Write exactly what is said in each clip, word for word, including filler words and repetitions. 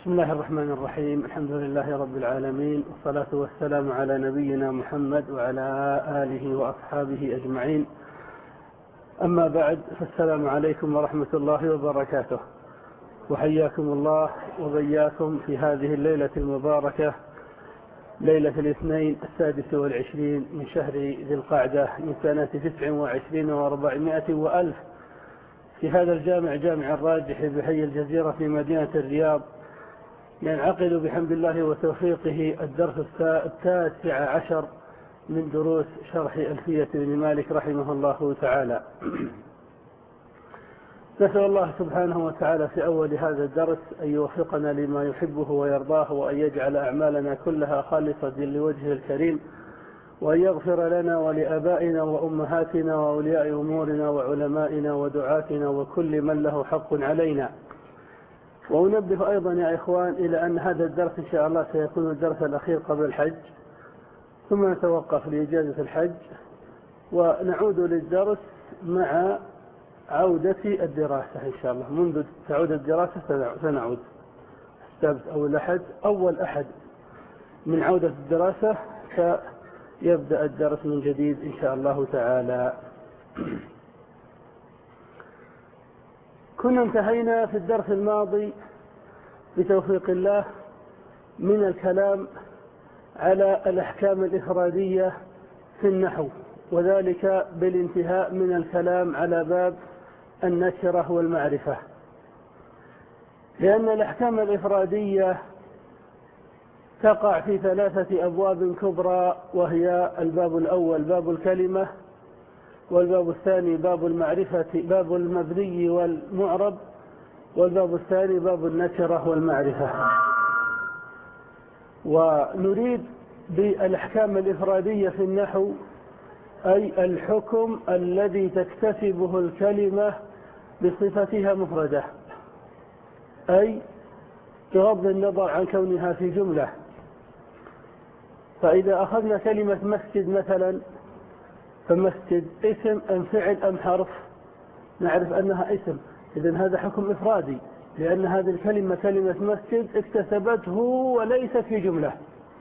بسم الله الرحمن الرحيم. الحمد لله رب العالمين، والصلاة والسلام على نبينا محمد وعلى آله وأصحابه أجمعين. أما بعد، فالسلام عليكم ورحمة الله وبركاته، وحياكم الله وبياكم في هذه الليلة المباركة، ليلة الاثنين السادس والعشرين من شهر ذي القعدة من سنة تسع وعشرين وأربعمائة وألف، في هذا الجامع جامع الراجح بحي الجزيرة في مدينة الرياض. ينعقد بحمد الله وتوفيقه الدرس التاسع عشر من دروس شرح ألفية بن مالك رحمه الله تعالى. نسأل الله سبحانه وتعالى في أول هذا الدرس أن يوفقنا لما يحبه ويرضاه، وأن يجعل أعمالنا كلها خالصة لوجهه الكريم، وأن يغفر لنا ولآبائنا وأمهاتنا وأولياء أمورنا وعلمائنا ودعاتنا وكل من له حق علينا. وأنبه أيضا يا إخوان إلى أن هذا الدرس إن شاء الله سيكون الدرس الأخير قبل الحج، ثم نتوقف لإجازة الحج ونعود للدرس مع عودة الدراسة إن شاء الله. منذ تعود الدراسة سنعود السبت أو الأحد، أول أحد من عودة الدراسة فيبدأ الدرس من جديد إن شاء الله تعالى. كنا انتهينا في الدرس الماضي بتوفيق الله من الكلام على الأحكام الإفرادية في النحو، وذلك بالانتهاء من الكلام على باب النكرة والمعرفة، لأن الأحكام الإفرادية تقع في ثلاثة أبواب كبرى، وهي الباب الأول باب الكلمة، والباب الثاني باب المعرفة باب المبني والمعرب، والباب الثاني باب النكرة والمعرفة. ونريد بالأحكام الإفرادية في النحو أي الحكم الذي تكتسبه الكلمة بصفتها مفردة، أي بغض النظر عن كونها في جملة. فإذا أخذنا كلمة مسجد مثلا، فمسجد اسم أم فعل أم حرف؟ نعرف أنها اسم، إذن هذا حكم إفرادي، لأن هذه الكلمة كلمة مسجد اكتسبته وليست في جملة.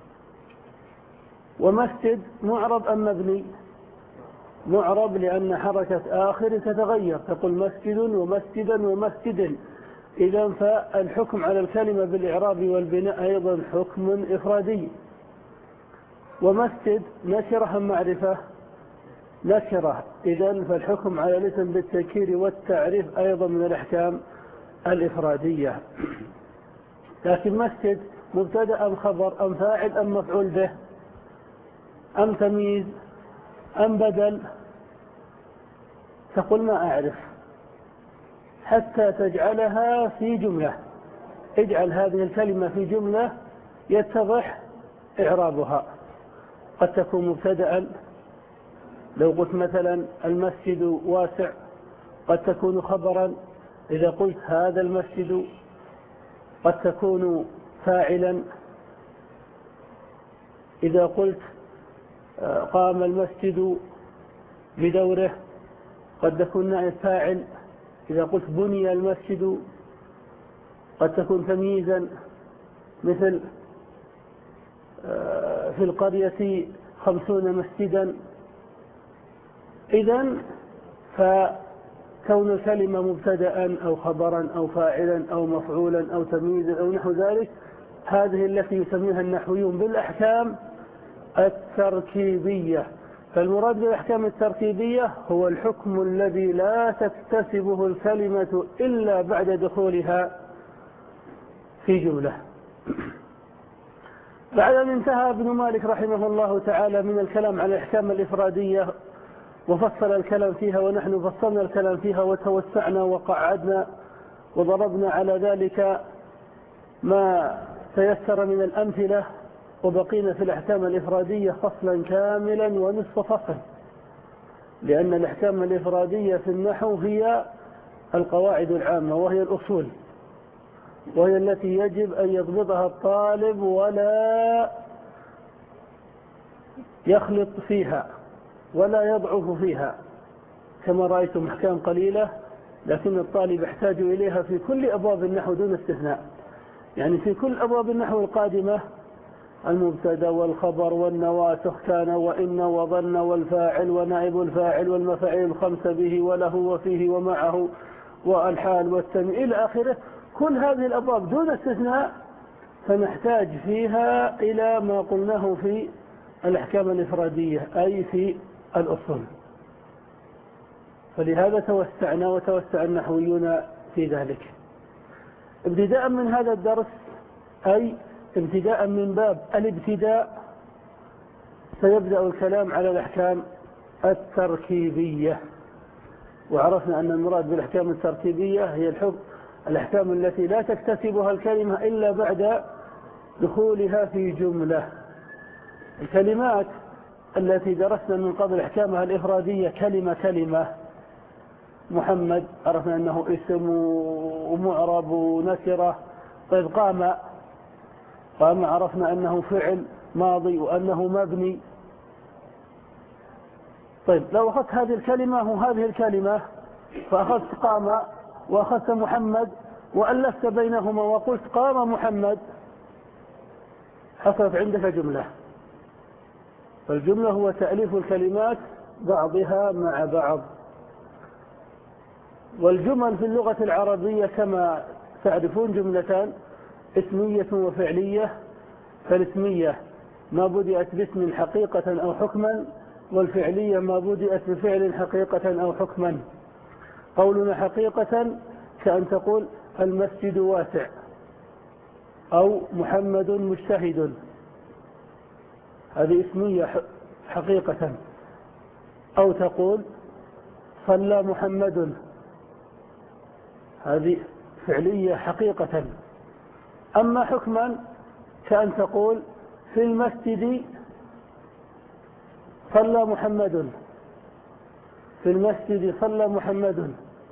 ومسجد معرب أم مبني؟ معرب، لأن حركة آخر تتغير، تقول مسجد ومسجدا ومسجد. إذن فالحكم على الكلمة بالإعراب والبناء أيضا حكم إفرادي. ومسجد نكرة أم معرفة؟ نكرة، إذن فالحكم على الاسم بالتنكير والتعريف أيضا من الأحكام الإفرادية. لكن مسجد مبتدأ أم خبر أم فاعل أم مفعول به أم تمييز أم بدل؟ تقول ما أعرف، حتى تجعلها في جملة. اجعل هذه الكلمة في جملة يتضح إعرابها. قد تكون مبتدأ، لو قلت مثلا المسجد واسع. قد تكون خبرا إذا قلت هذا المسجد. قد تكون فاعلا إذا قلت قام المسجد بدوره. قد تكون نائب فاعل إذا قلت بني المسجد. قد تكون تمييزا، مثل في القرية خمسون مسجدا. إذن فكون الكلمة مبتدأ أو خبرا أو فاعلا أو مفعولا أو تمييزا أو نحو ذلك، هذه التي يسميها النحويون بالأحكام التركيبية. فالمراد بالأحكام التركيبية هو الحكم الذي لا تكتسبه الكلمة إلا بعد دخولها في جملة. بعد أن انتهى ابن مالك رحمه الله تعالى من الكلام على الأحكام الإفرادية وفصل الكلام فيها، ونحن فصلنا الكلام فيها وتوسعنا وقعدنا وضربنا على ذلك ما تيسر من الأمثلة، وبقينا في الأحكام الإفرادية فصلا كاملا ونصف فصل، لأن الأحكام الإفرادية في النحو هي القواعد العامة، وهي الأصول، وهي التي يجب أن يضبطها الطالب ولا يخلط فيها ولا يضعف فيها. كما رأيتم أحكام قليلة، لكن الطالب يحتاج إليها في كل أبواب النحو دون استثناء. يعني في كل أبواب النحو القادمة المبتدا والخبر والنواسخ كان وإن وظن والفاعل ونائب الفاعل والمفاعيل الخمسة به وله وفيه ومعه والحال والتنوين إلى آخره، كل هذه الأبواب دون استثناء فنحتاج فيها إلى ما قلناه في الأحكام الإفرادية أي في الأصول. فلهذا توسعنا وتوسع النحويون في ذلك. ابتداء من هذا الدرس أي ابتداء من باب الابتداء سيبدأ الكلام على الأحكام التركيبية. وعرفنا أن المراد بالأحكام التركيبية هي الحكم الأحكام التي لا تكتسبها الكلمة إلا بعد دخولها في جملة. الكلمات التي درسنا من قبل أحكامها الإفرادية كلمة كلمة. محمد عرفنا أنه اسم ومعرب ونكرة. طيب قام قام عرفنا أنه فعل ماضي وأنه مبني. طيب لو أخذت هذه الكلمة وهذه الكلمة فأخذت قام وأخذت محمد وألفت بينهما وقلت قام محمد، حصلت عندك جملة. فالجملة هو تأليف الكلمات بعضها مع بعض. والجمل في اللغة العربية كما تعرفون جملتان، اسمية وفعلية. فالاسمية ما بدأت باسم حقيقة أو حكما، والفعلية ما بدأت بفعل حقيقة أو حكما. قولنا حقيقة كأن تقول المسجد واسع أو محمد مجتهد، هذه اسمية حقيقة. أو تقول صلى محمد، هذه فعلية حقيقة. أما حكما كأن تقول في المسجد صلى محمد، في المسجد صلى محمد،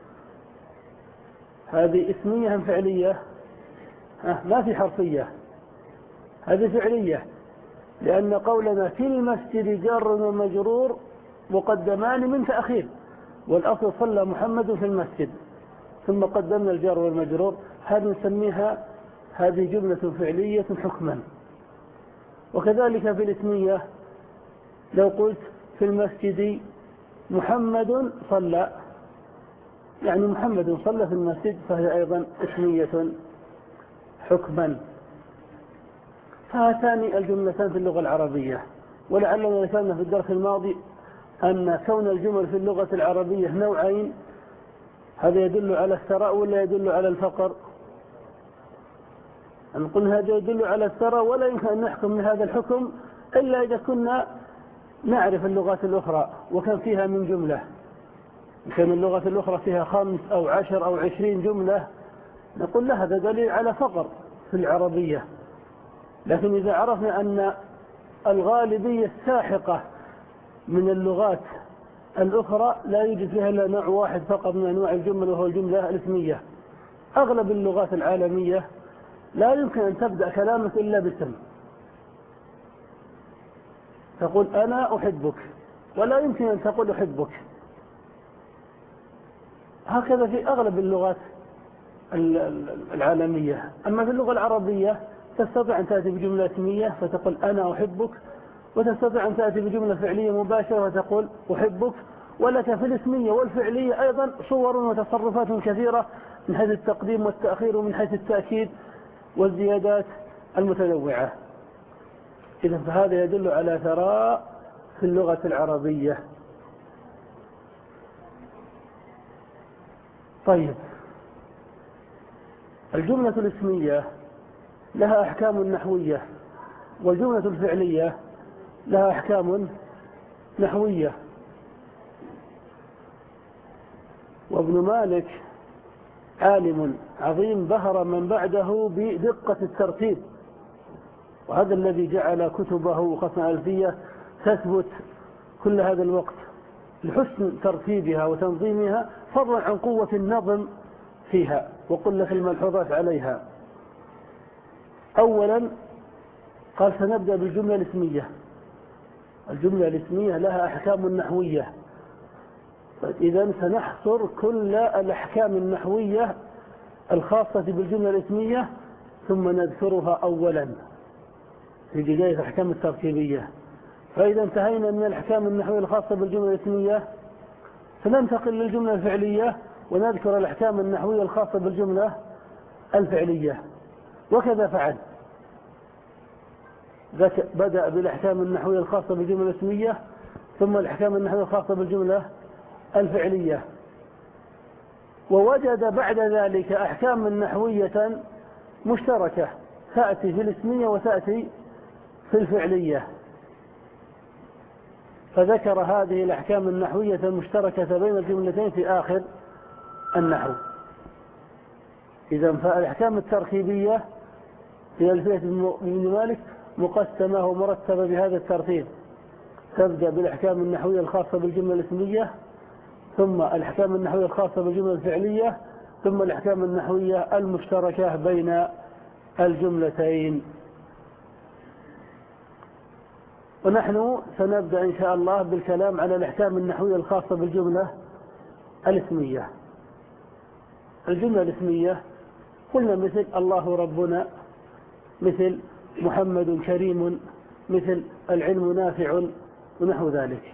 هذه اسمية أم فعلية؟ أه ما في حرفية، هذه فعلية، لأن قولنا في المسجد جار ومجرور مقدمان من تأخير، والأصل صلى محمد في المسجد، ثم قدمنا الجار والمجرور، هذه نسميها هذه جملة فعلية حكما. وكذلك في الاسمية لو قلت في المسجد محمد صلى، يعني محمد صلى في المسجد، فهي أيضا اسمية حكما. فهاتان الجملتان في اللغة العربية. ولعلنا ذكرنا في الدرس الماضي أن كون الجمل في اللغة العربية نوعين، هذا يدل على الثراء ولا يدل على الفقر؟ نقول هذا يدل على الثراء، ولا يمكن أن نحكم من هذا الحكم إلا إذا كنا نعرف اللغات الأخرى وكان فيها من جملة. كان اللغة الأخرى فيها خمس أو عشر أو عشرين جملة، نقول لا هذا دليل على فقر في العربية. لكن إذا عرفنا أن الغالبية الساحقة من اللغات الأخرى لا يوجد فيها إلا نوع واحد فقط من أنواع الجمل، وهو الجملة الاسمية. أغلب اللغات العالمية لا يمكن أن تبدأ كلامك إلا باسم، تقول أنا أحبك، ولا يمكن أن تقول أحبك. هكذا في أغلب اللغات العالمية. أما في اللغة العربية تستطيع أن تأتي بجملة اسمية فتقول أنا أحبك، وتستطيع أن تأتي بجملة فعلية مباشرة وتقول أحبك. ولك في الاسمية والفعلية أيضا صور وتصرفات كثيرة من حيث التقديم والتأخير ومن حيث التأكيد والزيادات المتنوعة. إذا فهذا يدل على ثراء في اللغة العربية. طيب، الجملة الاسمية لها أحكام نحوية، والجملة الفعلية لها أحكام نحوية. وابن مالك عالم عظيم بهر من بعده بدقة الترتيب، وهذا الذي جعل كتبه وخصم ألفية تثبت كل هذا الوقت لحسن ترتيبها وتنظيمها، فضلا عن قوة النظم فيها وقلة الملحوظات عليها. أولا قال سنبدأ بالجملة الاسمية. الجملة الاسمية لها أحكام نحوية، إذن سنحصر كل الأحكام النحوية الخاصة بالجملة الاسمية ثم نذكرها أولا في بداية الأحكام التركيبية. فإذا انتهينا من الأحكام النحوية الخاصة بالجملة الاسمية فننتقل للجملة الفعلية ونذكر الأحكام النحوية الخاصة بالجملة الفعلية. وكذا فعل، بدأ بالأحكام النحوية الخاصة بالجملة الاسمية ثم الأحكام النحوية الخاصة بالجملة الفعلية، ووجد بعد ذلك أحكام نحوية مشتركة تأتي في الاسمية وتأتي في الفعلية، فذكر هذه الأحكام النحوية المشتركة بين الجملتين في آخر النحو. إذا فالأحكام التركيبية في ألفية ابن مالك مقسمة ومرتبة بهذا الترتيب: تبدأ بالأحكام النحوية الخاصة بالجملة الاسمية، ثم الأحكام النحوية الخاصة بالجملة الفعلية، ثم الأحكام النحوية المشتركة بين الجملتين. ونحن سنبدأ إن شاء الله بالكلام على الأحكام النحوية الخاصة بالجملة الاسمية. الجملة الاسمية قلنا مثل الله ربنا، مثل محمد كريم، مثل العلم نافع ونحو ذلك.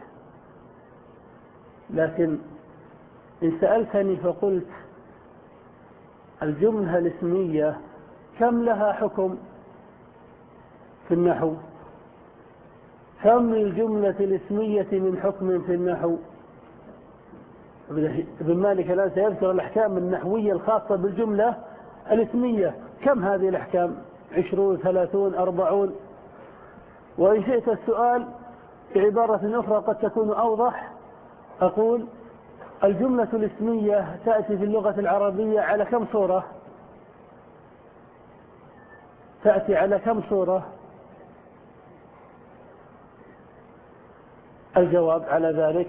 لكن إن سألتني فقلت الجملة الاسمية كم لها حكم في النحو؟ كم للجملة الاسمية من حكم في النحو؟ ابن مالك الآن سيذكر الأحكام النحوية الخاصة بالجملة الاسمية. كم هذه الأحكام؟ عشرون، ثلاثون، أربعون. وإن شئت السؤال بعبارة أخرى قد تكون أوضح، أقول الجملة الاسمية تأتي في اللغة العربية على كم صورة؟ تأتي على كم صورة؟ الجواب على ذلك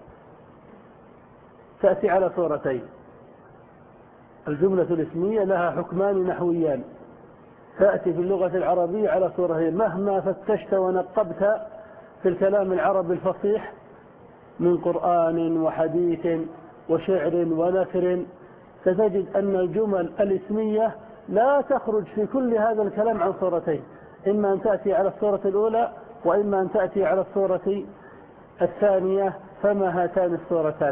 تأتي على صورتين. الجملة الاسمية لها حكمان نحويان، تأتي في اللغة العربية على صورتين. مهما فتشت ونقبت في الكلام العربي الفصيح من قرآن وحديث وشعر ونثر ستجد أن الجمل الاسمية لا تخرج في كل هذا الكلام عن صورتين: إما أن تأتي على الصورة الأولى وإما أن تأتي على الصورة الثانية. فما هاتان الصورتان؟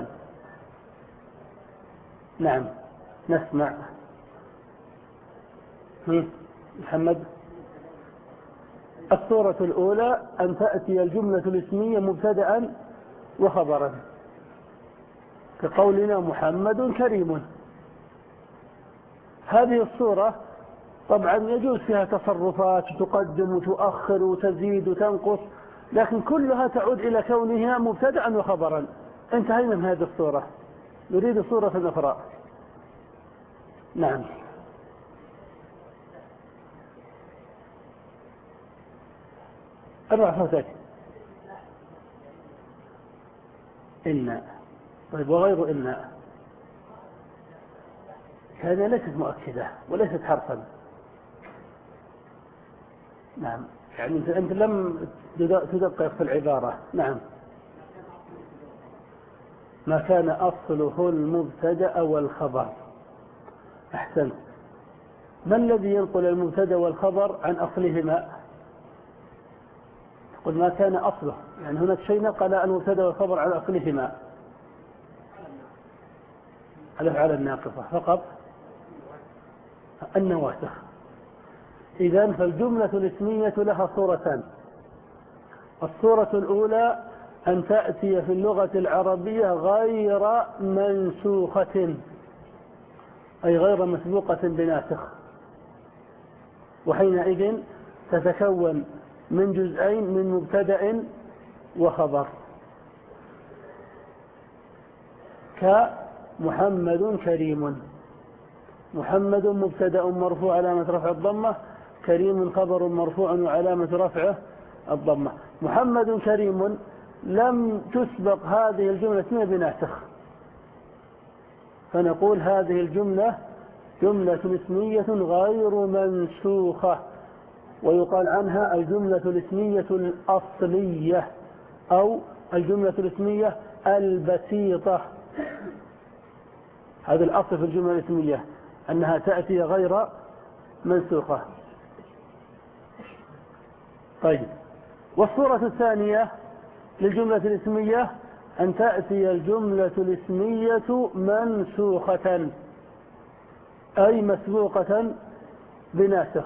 نعم نسمع. محمد. الصورة الأولى أن تأتي الجملة الاسمية مبتدأ وخبرا، كقولنا محمد كريم. هذه الصورة طبعا يجوز فيها تصرفات، تقدم وتؤخر وتزيد وتنقص، لكن كلها تعود إلى كونها مبتدأ وخبرا. انتهينا من هذه الصورة، نريد صورة أخرى. نعم. ارفع صوتك. إن. طيب وغير إن هذه ليست مؤكدة وليست حرفا. نعم، يعني أنت لم تدقق في العبارة. نعم. ما كان أصله المبتدأ والخبر. أحسنت. ما الذي ينقل المبتدأ والخبر عن أصلهما؟ تقول ما كان أصله، يعني هناك شيء نقل المبتدأ والخبر عن أصلهما. الأفعال الناقصة فقط، النواسخ. إذن فالجملة الاسمية لها صورتان: الصورة الأولى أن تأتي في اللغة العربية غير منسوخة، أي غير مسبوقة بناسخ، وحينئذ تتكون من جزئين: من مبتدأ وخبر، كمحمد كريم. محمد مبتدأ مرفوع علامة رفع الضمة، كريم خبر مرفوع وعلامة رفعه الضمة. محمد كريم لم تسبق هذه الجملة اسمية بناسخ، فنقول هذه الجملة جملة اسمية غير منسوخة، ويقال عنها الجملة الاسمية الأصلية أو الجملة الاسمية البسيطة. هذا الأصل في الجملة الاسمية، أنها تأتي غير منسوخة. طيب، والصورة الثانية للجملة الاسمية أن تأتي الجملة الاسمية منسوخة أي مسبوقة بناسخ،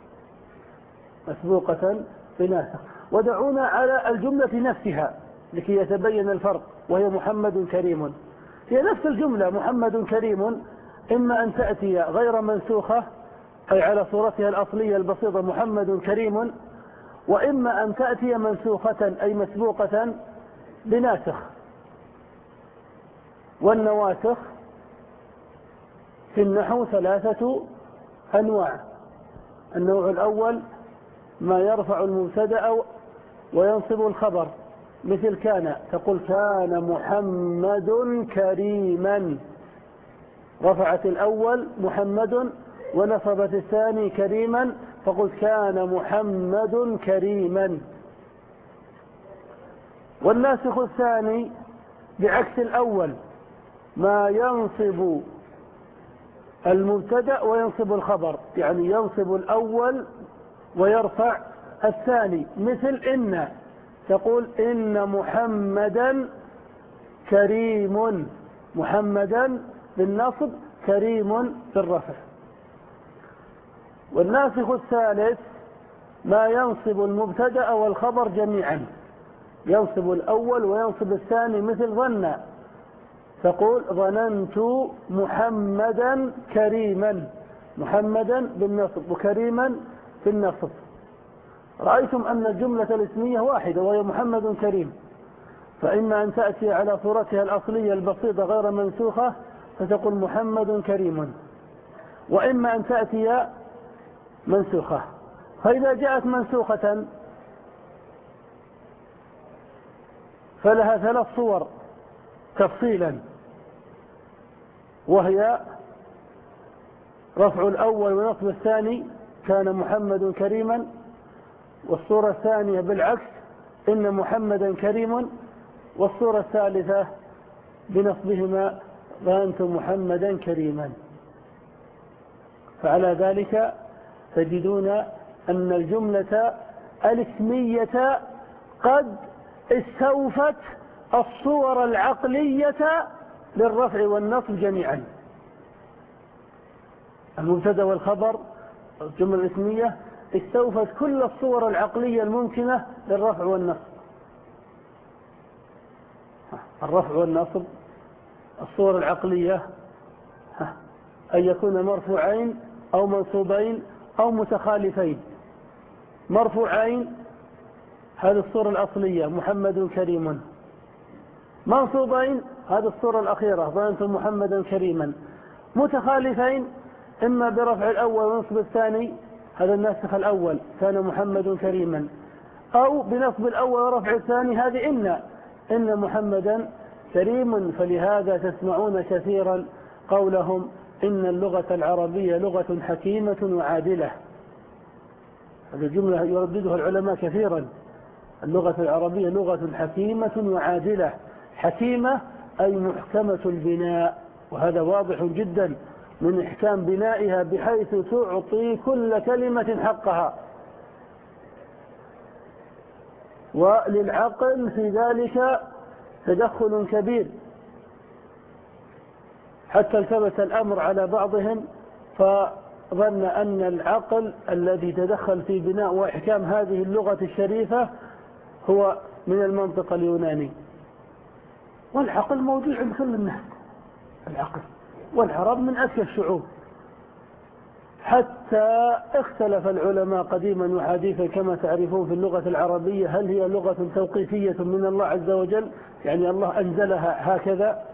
مسبوقة بناسخ. ودعونا على الجملة نفسها لكي يتبين الفرق، وهي محمد كريم. هي نفس الجملة محمد كريم، إما أن تأتي غير منسوخة أي على صورتها الأصلية البسيطة محمد كريم، وإما أن تأتي منسوخة أي مسبوقة بناسخ. والنواسخ في النحو ثلاثة أنواع. النوع الأول ما يرفع المبتدأ وينصب الخبر، مثل كان، تقول كان محمد كريما، رفعت الأول محمد ونصبت الثاني كريما، فقلت كان محمد كريما. والناسخ الثاني بعكس الأول ما ينصب المبتدأ وينصب الخبر، يعني ينصب الأول ويرفع الثاني، مثل إن، تقول إن محمدا كريم، محمدا بالنصب كريم بالرفع. والناسخ الثالث ما ينصب المبتدأ والخبر جميعا، ينصب الأول وينصب الثاني، مثل ظن، تقول ظننت محمدا كريما، محمدا بالنصب وكريما بالنصب. رأيتم أن الجملة الاسمية واحدة وهي محمد كريم، فإما أن تأتي على صورتها الأصلية البسيطة غير منسوخة فتقول محمد كريم، وإما أن تأتي منسوخة. فإذا جاءت منسوخة فلها ثلاث صور تفصيلا، وهي رفع الأول ونصب الثاني كان محمد كريما، والصورة الثانية بالعكس إن محمدا كريم، والصورة الثالثة بنصبهما ظننت محمدا كريما. فعلى ذلك تجدون أن الجملة الاسمية قد استوفت الصور العقلية للرفع والنصب جميعا. المبتدأ والخبر الجملة الاسمية استوفت كل الصور العقلية الممكنة للرفع والنصب. الرفع والنصب الصور العقلية أن يكون مرفوعين أو منصوبين أو متخالفين. مرفوعين هذه الصورة الأصلية محمد كريم، منصوبين هذه الصورة الأخيرة ظننت محمدا كريما، متخالفين إما برفع الأول ونصب الثاني هذا الناسخ الأول كان محمد كريما، أو بنصب الأول ورفع الثاني هذه إن إن محمدا كريم. فلهذا تسمعون كثيرا قولهم إن اللغة العربية لغة حكيمة وعادلة. هذه الجملة يرددها العلماء كثيرا، اللغة العربية لغة حكيمة وعادلة. حكيمة أي محكمة البناء، وهذا واضح جدا من إحكام بنائها بحيث تعطي كل كلمة حقها، وللعقل في ذلك تدخل كبير، حتى التبس الأمر على بعضهم فظن أن العقل الذي تدخل في بناء وإحكام هذه اللغة الشريفة هو من المنطق اليوناني. والعقل موجود عند كل الناس، العقل، والعرب من أذكى الشعوب، حتى اختلف العلماء قديما وحديثا كما تعرفون في اللغة العربية هل هي لغة توقيفية من الله عز وجل، يعني الله أنزلها هكذا،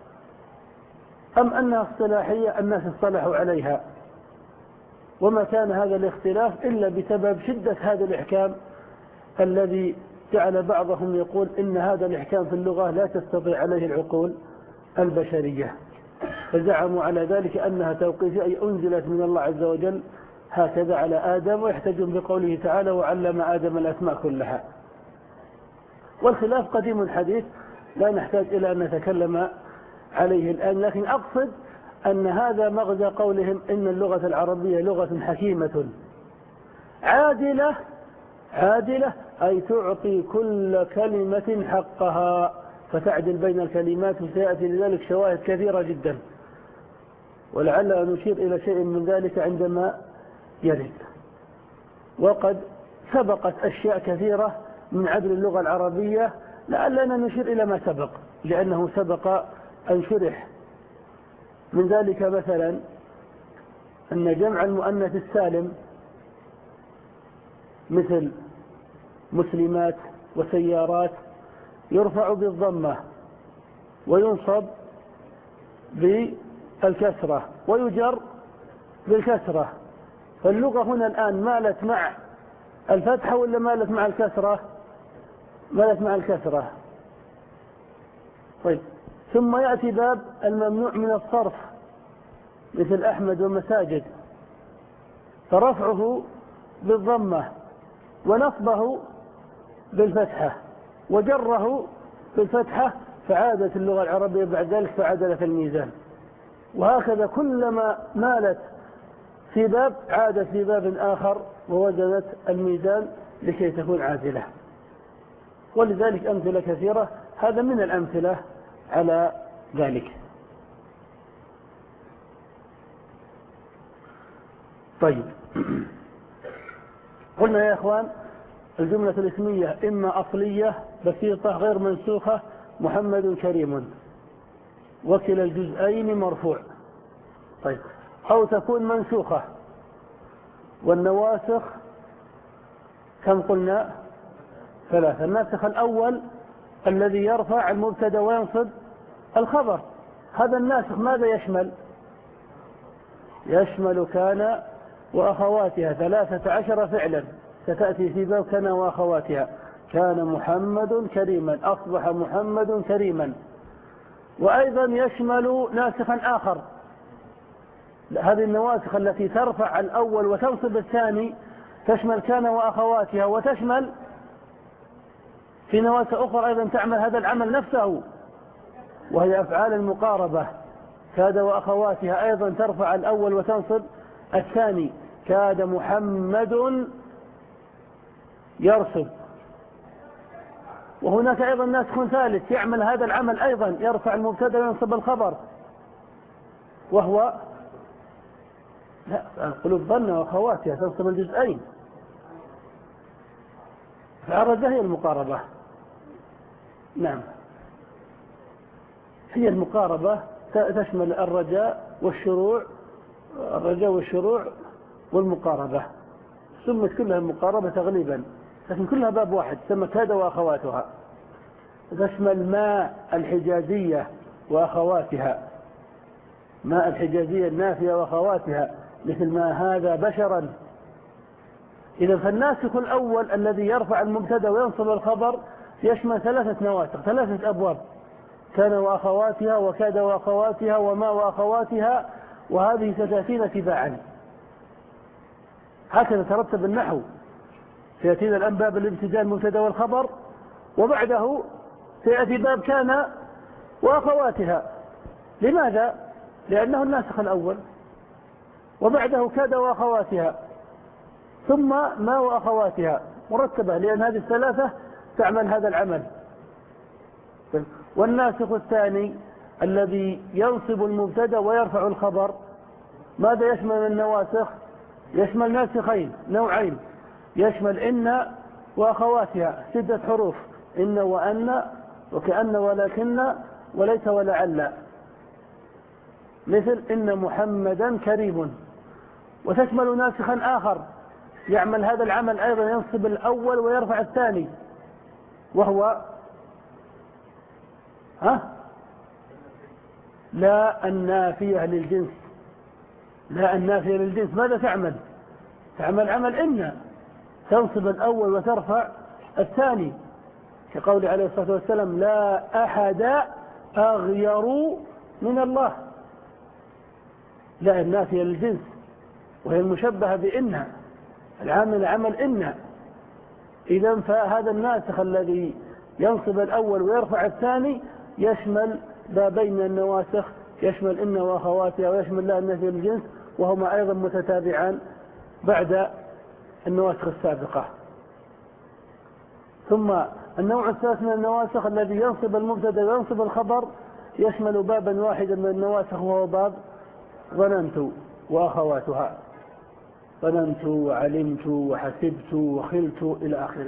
أم أنها اصطلاحية الناس اصطلحوا عليها. وما كان هذا الاختلاف إلا بسبب شدة هذا الإحكام الذي جعل بعضهم يقول إن هذا الإحكام في اللغة لا تستطيع عليه العقول البشرية، فزعموا على ذلك أنها توقيفية أي أنزلت من الله عز وجل هكذا على آدم، ويحتجون بقوله تعالى وعلم آدم الأسماء كلها. والخلاف قديم حديث لا نحتاج إلى أن نتكلم عليه الآن، لكن أقصد أن هذا مغزى قولهم إن اللغة العربية لغة حكيمة عادلة. عادلة أي تعطي كل كلمة حقها فتعدل بين الكلمات، وسيأتي لذلك شواهد كثيرة جدا، ولعل نشير إلى شيء من ذلك عندما يرد. وقد سبقت أشياء كثيرة من عدل اللغة العربية، لعلنا نشير إلى ما سبق لأنه سبق أن شرح. من ذلك مثلا أن جمع المؤنث السالم مثل مسلمات وسيارات يرفع بالضمة وينصب بالكسرة ويجر بالكسرة. فاللغة هنا الآن مالت مع الفتحة ولا مالت مع الكسرة؟ مالت مع الكسرة. طيب، ثم يأتي باب الممنوع من الصرف مثل أحمد ومساجد، فرفعه بالضمة ونصبه بالفتحة وجره بالفتحة، فعادت اللغة العربية بعد ذلك فعدلت الميزان. وهكذا كلما مالت في باب عادت في باب آخر ووزنت الميزان لكي تكون عادلة. ولذلك أمثلة كثيرة، هذا من الأمثلة على ذلك. طيب، قلنا يا إخوان الجملة الاسمية إما أصلية بسيطة غير منسوخة، محمد كريم، وكلا الجزئين مرفوع. طيب، أو تكون منسوخة، والنواسخ كم قلنا؟ ثلاثة. الناسخ الأول الذي يرفع المبتدا وينصب الخبر، هذا الناسخ ماذا يشمل؟ يشمل كان وأخواتها، ثلاثة عشر فعلا ستأتي في باب كان وأخواتها. كان محمد كريما، أصبح محمد كريما. وأيضا يشمل ناسخا آخر، هذه النواسخ التي ترفع الأول وتنصب الثاني تشمل كان وأخواتها، وتشمل في نواسخ أخرى أيضا تعمل هذا العمل نفسه، وهي أفعال المقاربة. كاد وأخواتها أيضا ترفع الأول وتنصب الثاني. كاد محمد يرصب. وهناك أيضا ناسخ ثالث يعمل هذا العمل أيضا، يرفع المبتدا وينصب الخبر، وهو لا قلوب ظن وأخواتها تنصب الجزئين. فالرجاء هي المقاربة. نعم، هي المقاربة تشمل الرجاء والشروع، الرجاء والشروع والمقاربة، سمت كلها المقاربة تغليبا، لكن كلها باب واحد تسمى كاد وأخواتها. تشمل ماء الحجازية وأخواتها، ماء الحجازية النافية وأخواتها، مثل ما هذا بشرا. إذا فالناسخ الأول الذي يرفع المبتدا وينصب الخبر يشمل ثلاثة نواسخ، ثلاثة أبواب: كان وأخواتها، وكاد وأخواتها، وما وأخواتها. وهذه ستأتينا تباعا، هكذا ترتب النحو. سيأتينا الآن باب الابتداء المبتدا والخبر، وبعده سيأتي باب كان وأخواتها. لماذا؟ لأنه الناسخ الأول، وبعده كاد وأخواتها، ثم ما وأخواتها، مرتبة، لأن هذه الثلاثة تعمل هذا العمل. والناسخ الثاني الذي ينصب المبتدا ويرفع الخبر، ماذا يشمل النواسخ؟ يشمل ناسخين نوعين، يشمل إن وأخواتها، ستة حروف: إن وأن وكأن ولكن وليس ولعل، مثل إن محمدا كريم. وتشمل ناسخا آخر يعمل هذا العمل أيضا، ينصب الأول ويرفع الثاني، وهو ها لا النافية للجنس. لا النافية للجنس ماذا تعمل؟ تعمل عمل إن، تنصب الأول وترفع الثاني، كقول عليه الصلاة والسلام: لا أحد أغير من الله. لا النافية للجنس، وهي المشبهة بإن، العامل عمل إن. إذن فهذا الناسخ الذي ينصب الأول ويرفع الثاني يشمل بابين النواسخ: يشمل إن وأخواتها ويشمل لا النفي الجنس، وهما أيضا متتابعان بعد النواسخ السابقة. ثم النوع الثالث من النواسخ الذي ينصب المبتدا وينصب الخبر يشمل بابا واحدا من النواسخ، وهو باب ظننت وأخواتها، ظننت وعلمت وحسبت وخلت إلى آخره.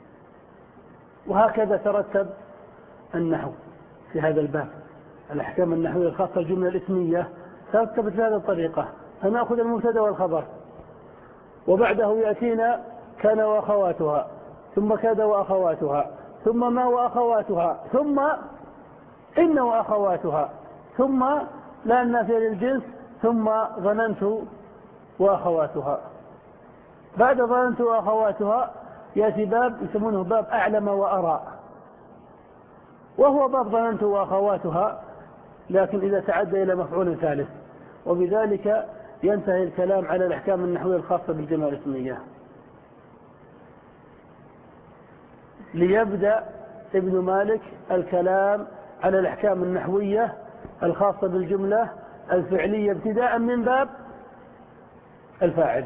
وهكذا ترتب النحو في هذا الباب. الأحكام النحوية الخاصة الجملة الاسمية ترتبت بهذه الطريقة، فنأخذ المبتدا والخبر، وبعده يأتينا كان وأخواتها، ثم كاد وأخواتها، ثم ما وأخواتها، ثم إن وأخواتها، ثم لا النافية للجنس، ثم ظننت وأخواتها. بعد ظننت وأخواتها يأتي باب يسمونه باب أعلم وأرى، وهو باب ظننت وأخواتها لكن إذا تعدى إلى مفعول ثالث، وبذلك ينتهي الكلام على الأحكام النحوية الخاصة بالجملة الاسمية. ليبدأ ابن مالك الكلام على الأحكام النحوية الخاصة بالجملة الفعلية ابتداء من باب الفاعل.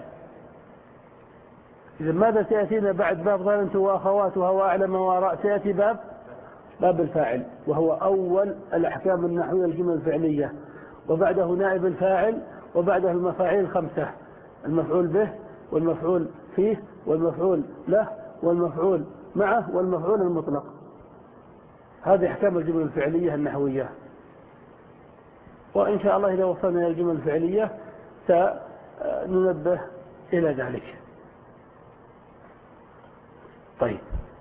إذا ماذا سيأتينا بعد باب ظننت وأخواتها وأعلم وأرى؟ سيأتي باب باب الفاعل، وهو أول الأحكام النحوية الجمل الفعلية، وبعده نائب الفاعل، وبعده المفاعيل الخمسة: المفعول به، والمفعول فيه، والمفعول له، والمفعول معه، والمفعول المطلق. هذه أحكام الجمل الفعلية النحوية، وإن شاء الله إذا وصلنا إلى الجمل الفعلية سننبه إلى ذلك. طيب،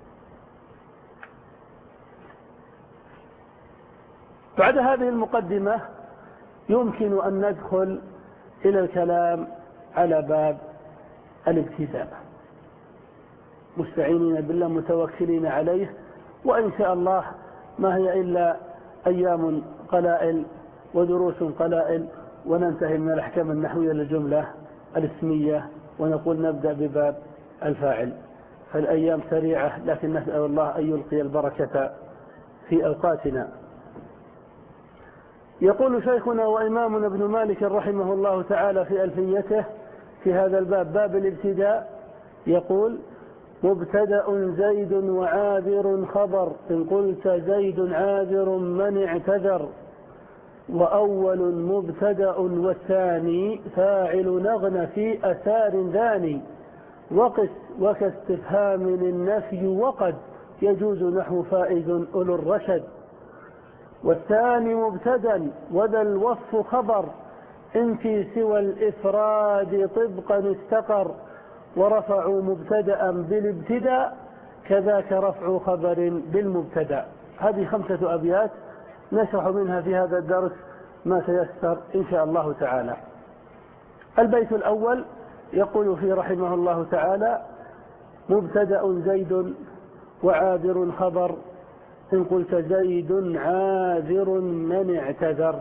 بعد هذه المقدمة يمكن أن ندخل إلى الكلام على باب الابتداء، مستعينين بالله متوكلين عليه، وإن شاء الله ما هي إلا أيام قلائل ودروس قلائل وننتهي من الأحكام النحوية للجملة الاسمية، ونقول نبدأ بباب الفاعل. فالأيام سريعة، لكن نسأل الله أن يلقي البركة في أوقاتنا. يقول شيخنا وإمامنا ابن مالك رحمه الله تعالى في ألفيته في هذا الباب، باب الابتداء، يقول: مبتدأ زيد وعاذر خبر، إن قلت زيد عاذر من اعتذر، وأول مبتدأ والثاني فاعل نغن في أثار ذاني، وقس وكاستفهام للنفي وقد يجوز نحو فائز أولو الرشد، والثاني مبتدا وذا الوصف خبر، إن في سوى الإفراد طبقا استقر، ورفعوا مبتدا بالابتداء كذاك رفع خبر بالمبتدا. هذه خمسة أبيات نشرح منها في هذا الدرس ما تيسر إن شاء الله تعالى. البيت الأول يقول فيه رحمه الله تعالى: مبتدا زيد وعاذر خبر، إن قلت زيد عاذر من اعتذر.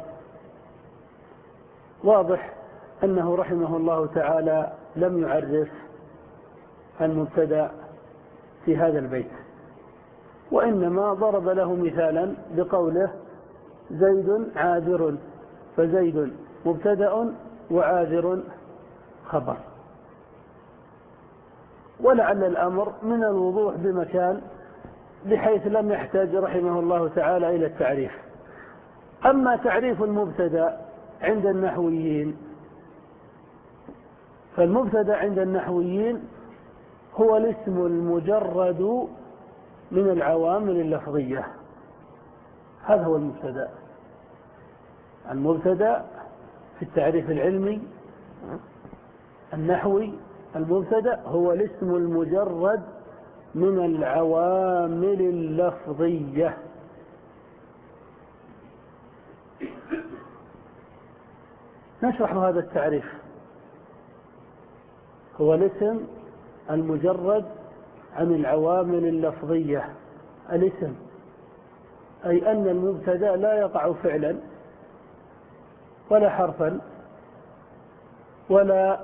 واضح أنه رحمه الله تعالى لم يعرف المبتدا في هذا البيت، وإنما ضرب له مثالا بقوله زيد عاذر، فزيد مبتدا وعاذر خبر. ولعل الأمر من الوضوح بمكان بحيث لم يحتاج رحمه الله تعالى إلى التعريف. أما تعريف المبتدا عند النحويين، فالمبتدا عند النحويين هو الاسم المجرد من العوامل اللفظية. هذا هو المبتدا. المبتدا في التعريف العلمي النحوي، المبتدا هو الاسم المجرد من العوامل اللفظية. نشرح هذا التعريف. هو الاسم المجرد عن العوامل اللفظية. الاسم أي أن المبتدا لا يقع فعلا ولا حرفا ولا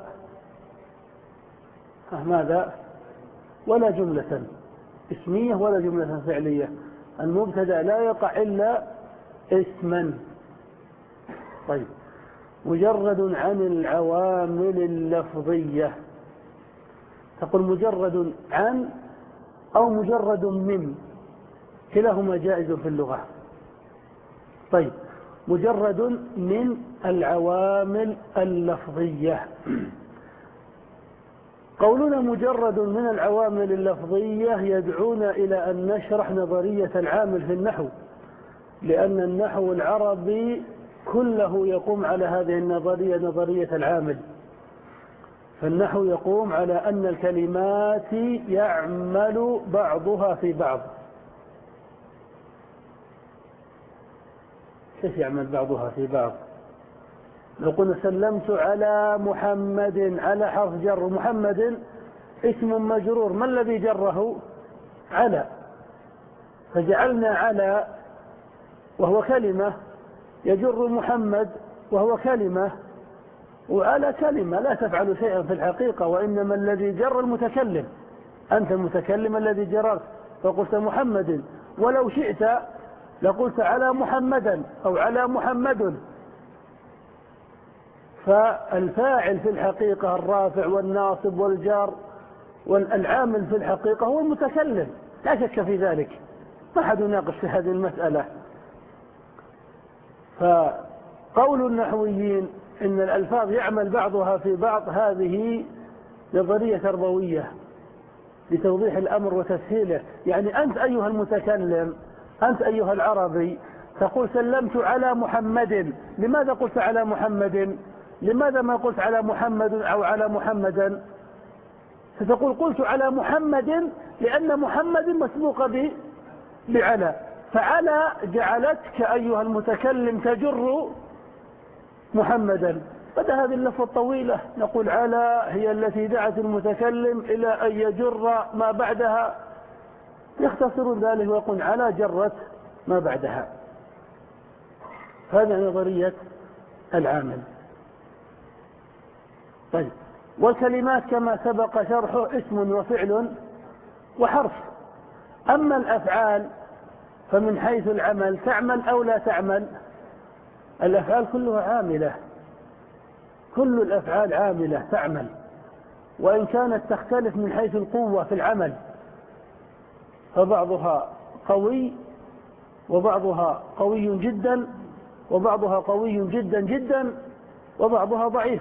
ماذا ولا جملة اسمية ولا جملة فعلية. المبتدا لا يقع إلا اسما. طيب، مجرد عن العوامل اللفظية، تقول مجرد عن أو مجرد من، كلاهما جائز في اللغة. طيب، مجرد من العوامل اللفظية. قولنا مجرد من العوامل اللفظية يدعونا إلى أن نشرح نظرية العامل في النحو، لأن النحو العربي كله يقوم على هذه النظرية، نظرية العامل. فالنحو يقوم على أن الكلمات يعمل بعضها في بعض. كيف يعمل بعضها في بعض؟ لو قلنا سلمت على محمد، على حرف جر، محمد اسم مجرور، ما الذي جره؟ على، فجعلنا على وهو كلمة يجر محمد وهو كلمة، وعلى كلمة لا تفعل شيئا في الحقيقة، وإنما الذي جر المتكلم، أنت المتكلم الذي جررت، فقلت محمد، ولو شئت لقلت على محمدا أو على محمد. فالفاعل في الحقيقة الرافع والناصب والجار والعامل في الحقيقة هو المتكلم، لا شك في ذلك، ما أحد يناقش في هذه المسألة. فقول النحويين إن الألفاظ يعمل بعضها في بعض هذه نظرية تربوية لتوضيح الأمر وتسهيله. يعني أنت أيها المتكلم، أنت أيها العربي، تقول سلمت على محمد، لماذا قلت على محمد؟ لماذا ما قلت على محمد أو على محمدا؟ ستقول قلت على محمد لأن محمد مسبوق به بعلى، فعلى جعلتك أيها المتكلم تجر محمدا. بدأ هذه اللفظة الطويلة، نقول على هي التي دعت المتكلم إلى أن يجر ما بعدها، يختصرون ذلك ويقول على جرت ما بعدها. هذه نظرية العامل. طيب، والكلمات كما سبق شرحه اسم وفعل وحرف. أما الأفعال فمن حيث العمل تعمل أو لا تعمل؟ الأفعال كلها عاملة، كل الأفعال عاملة تعمل، وإن كانت تختلف من حيث القوة في العمل، فبعضها قوي وبعضها قوي جدا وبعضها قوي جدا جدا وبعضها ضعيف.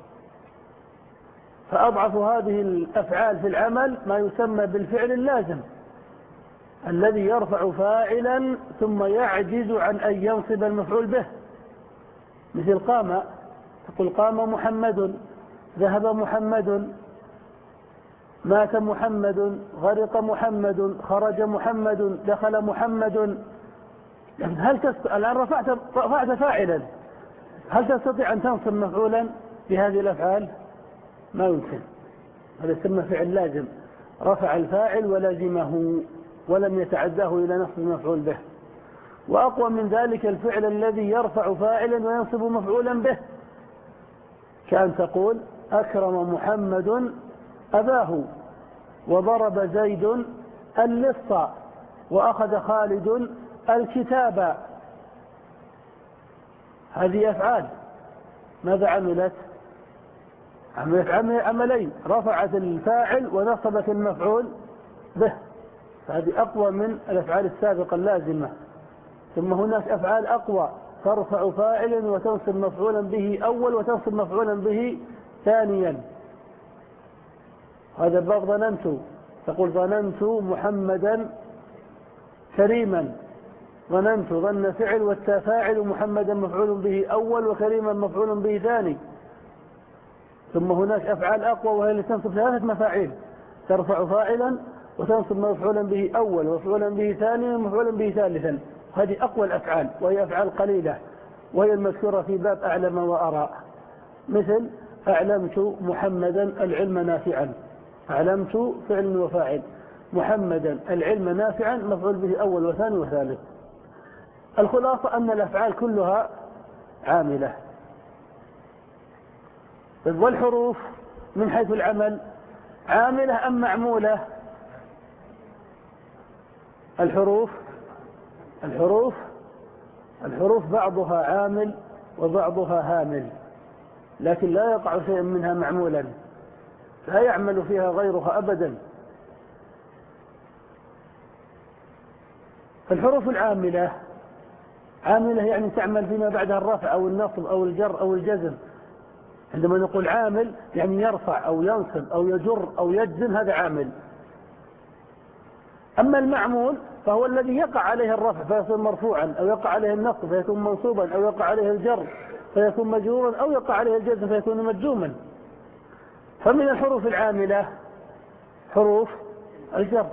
فأضعف هذه الأفعال في العمل ما يسمى بالفعل اللازم، الذي يرفع فاعلا ثم يعجز عن أن ينصب المفعول به، مثل قام، تقول قام محمد، ذهب محمد، مات محمد، غرق محمد، خرج محمد، دخل محمد. هل تست... الآن رفعت... رفعت فاعلا، هل تستطيع أن تنصب مفعولا بهذه الأفعال؟ ما يمكن. هذا يسمى فعل لازم، رفع الفاعل ولازمه ولم يتعداه إلى نصب المفعول به. وأقوى من ذلك الفعل الذي يرفع فاعلا وينصب مفعولا به، كأن تقول أكرم محمد أباه، وضرب زيد اللص، وأخذ خالد الكتاب. هذه أفعال ماذا عملت؟ عملت عملين، رفعت الفاعل ونصبت المفعول به، فهذه أقوى من الأفعال السابقة اللازمة. ثم هناك أفعال أقوى، ترفع فاعلا وتنصب مفعولا به أول وتنصب مفعولا به ثانيا. هذا باب ظننت، تقول ظننت محمدا كريما، ظننت ظن فعل والتاء فاعل ومحمدا مفعول به أول وكريما مفعول به ثاني. ثم هناك أفعال أقوى وهي اللي تنصب ثلاثة مفاعيل، ترفع فاعلا وتنصب مفعولا به أول ومفعولا به ثانيا ومفعولا به ثالثا. هذه أقوى الأفعال، وهي أفعال قليلة، وهي المذكورة في باب أعلم وأرى، مثل أعلمت محمدا العلم نافعا، أعلمت فعل وفاعل، محمدا العلم نافعا مفعول به أول وثاني وثالث. الخلاصة أن الأفعال كلها عاملة. والحروف من حيث العمل عاملة أم معمولة؟ الحروف الحروف الحروف بعضها عامل وبعضها هامل، لكن لا يقع شيء منها معمولا، لا يعمل فيها غيرها أبدا. فالحروف العاملة عاملة يعني تعمل فيما بعدها الرفع أو النصب أو الجر أو الجزم. عندما نقول عامل يعني يرفع أو ينصب أو يجر أو يجزم، هذا عامل. أما المعمول فهو الذي يقع عليه الرفع فيكون مرفوعا، أو يقع عليه النصب فيكون منصوبا، أو يقع عليه الجر فيكون مجرورا، أو يقع عليه الجزم فيكون مجزوما. فمن الحروف العاملة حروف الجر.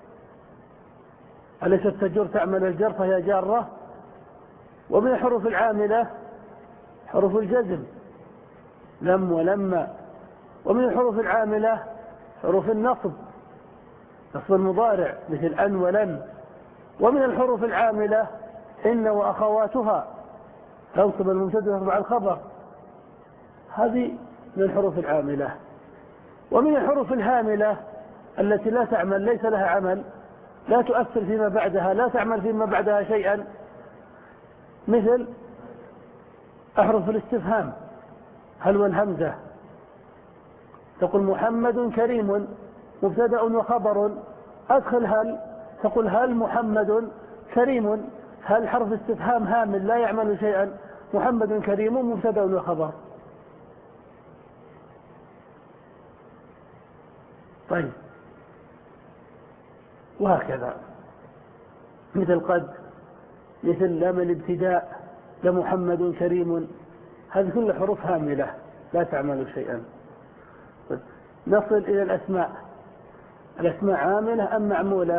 أليست تجر تعمل الجر فهي جارة؟ ومن الحروف العاملة حروف الجزم، لم ولما. ومن الحروف العاملة حروف النصب، نصب المضارع مثل أن ولن. ومن الحروف العاملة إن وأخواتها، تنصب المبتدأ مع الخبر، هذه من الحروف العاملة. ومن الحروف الهاملة التي لا تعمل، ليس لها عمل، لا تؤثر فيما بعدها، لا تعمل فيما بعدها شيئا، مثل أحرف الاستفهام، هل والهمزة. تقول محمد كريم، مبتدأ وخبر، أدخل هل، تقول هل محمد كريم. هل حرف استفهام هامل لا يعمل شيئا، محمد كريم مبتدأ وخبر. طيب، وهكذا مثل قد، مثل لام الابتداء، لمحمد كريم، هذه كل حروف هاملة لا تعمل شيئا. طيب، نصل إلى الأسماء. الأسماء عاملة أم معمولة؟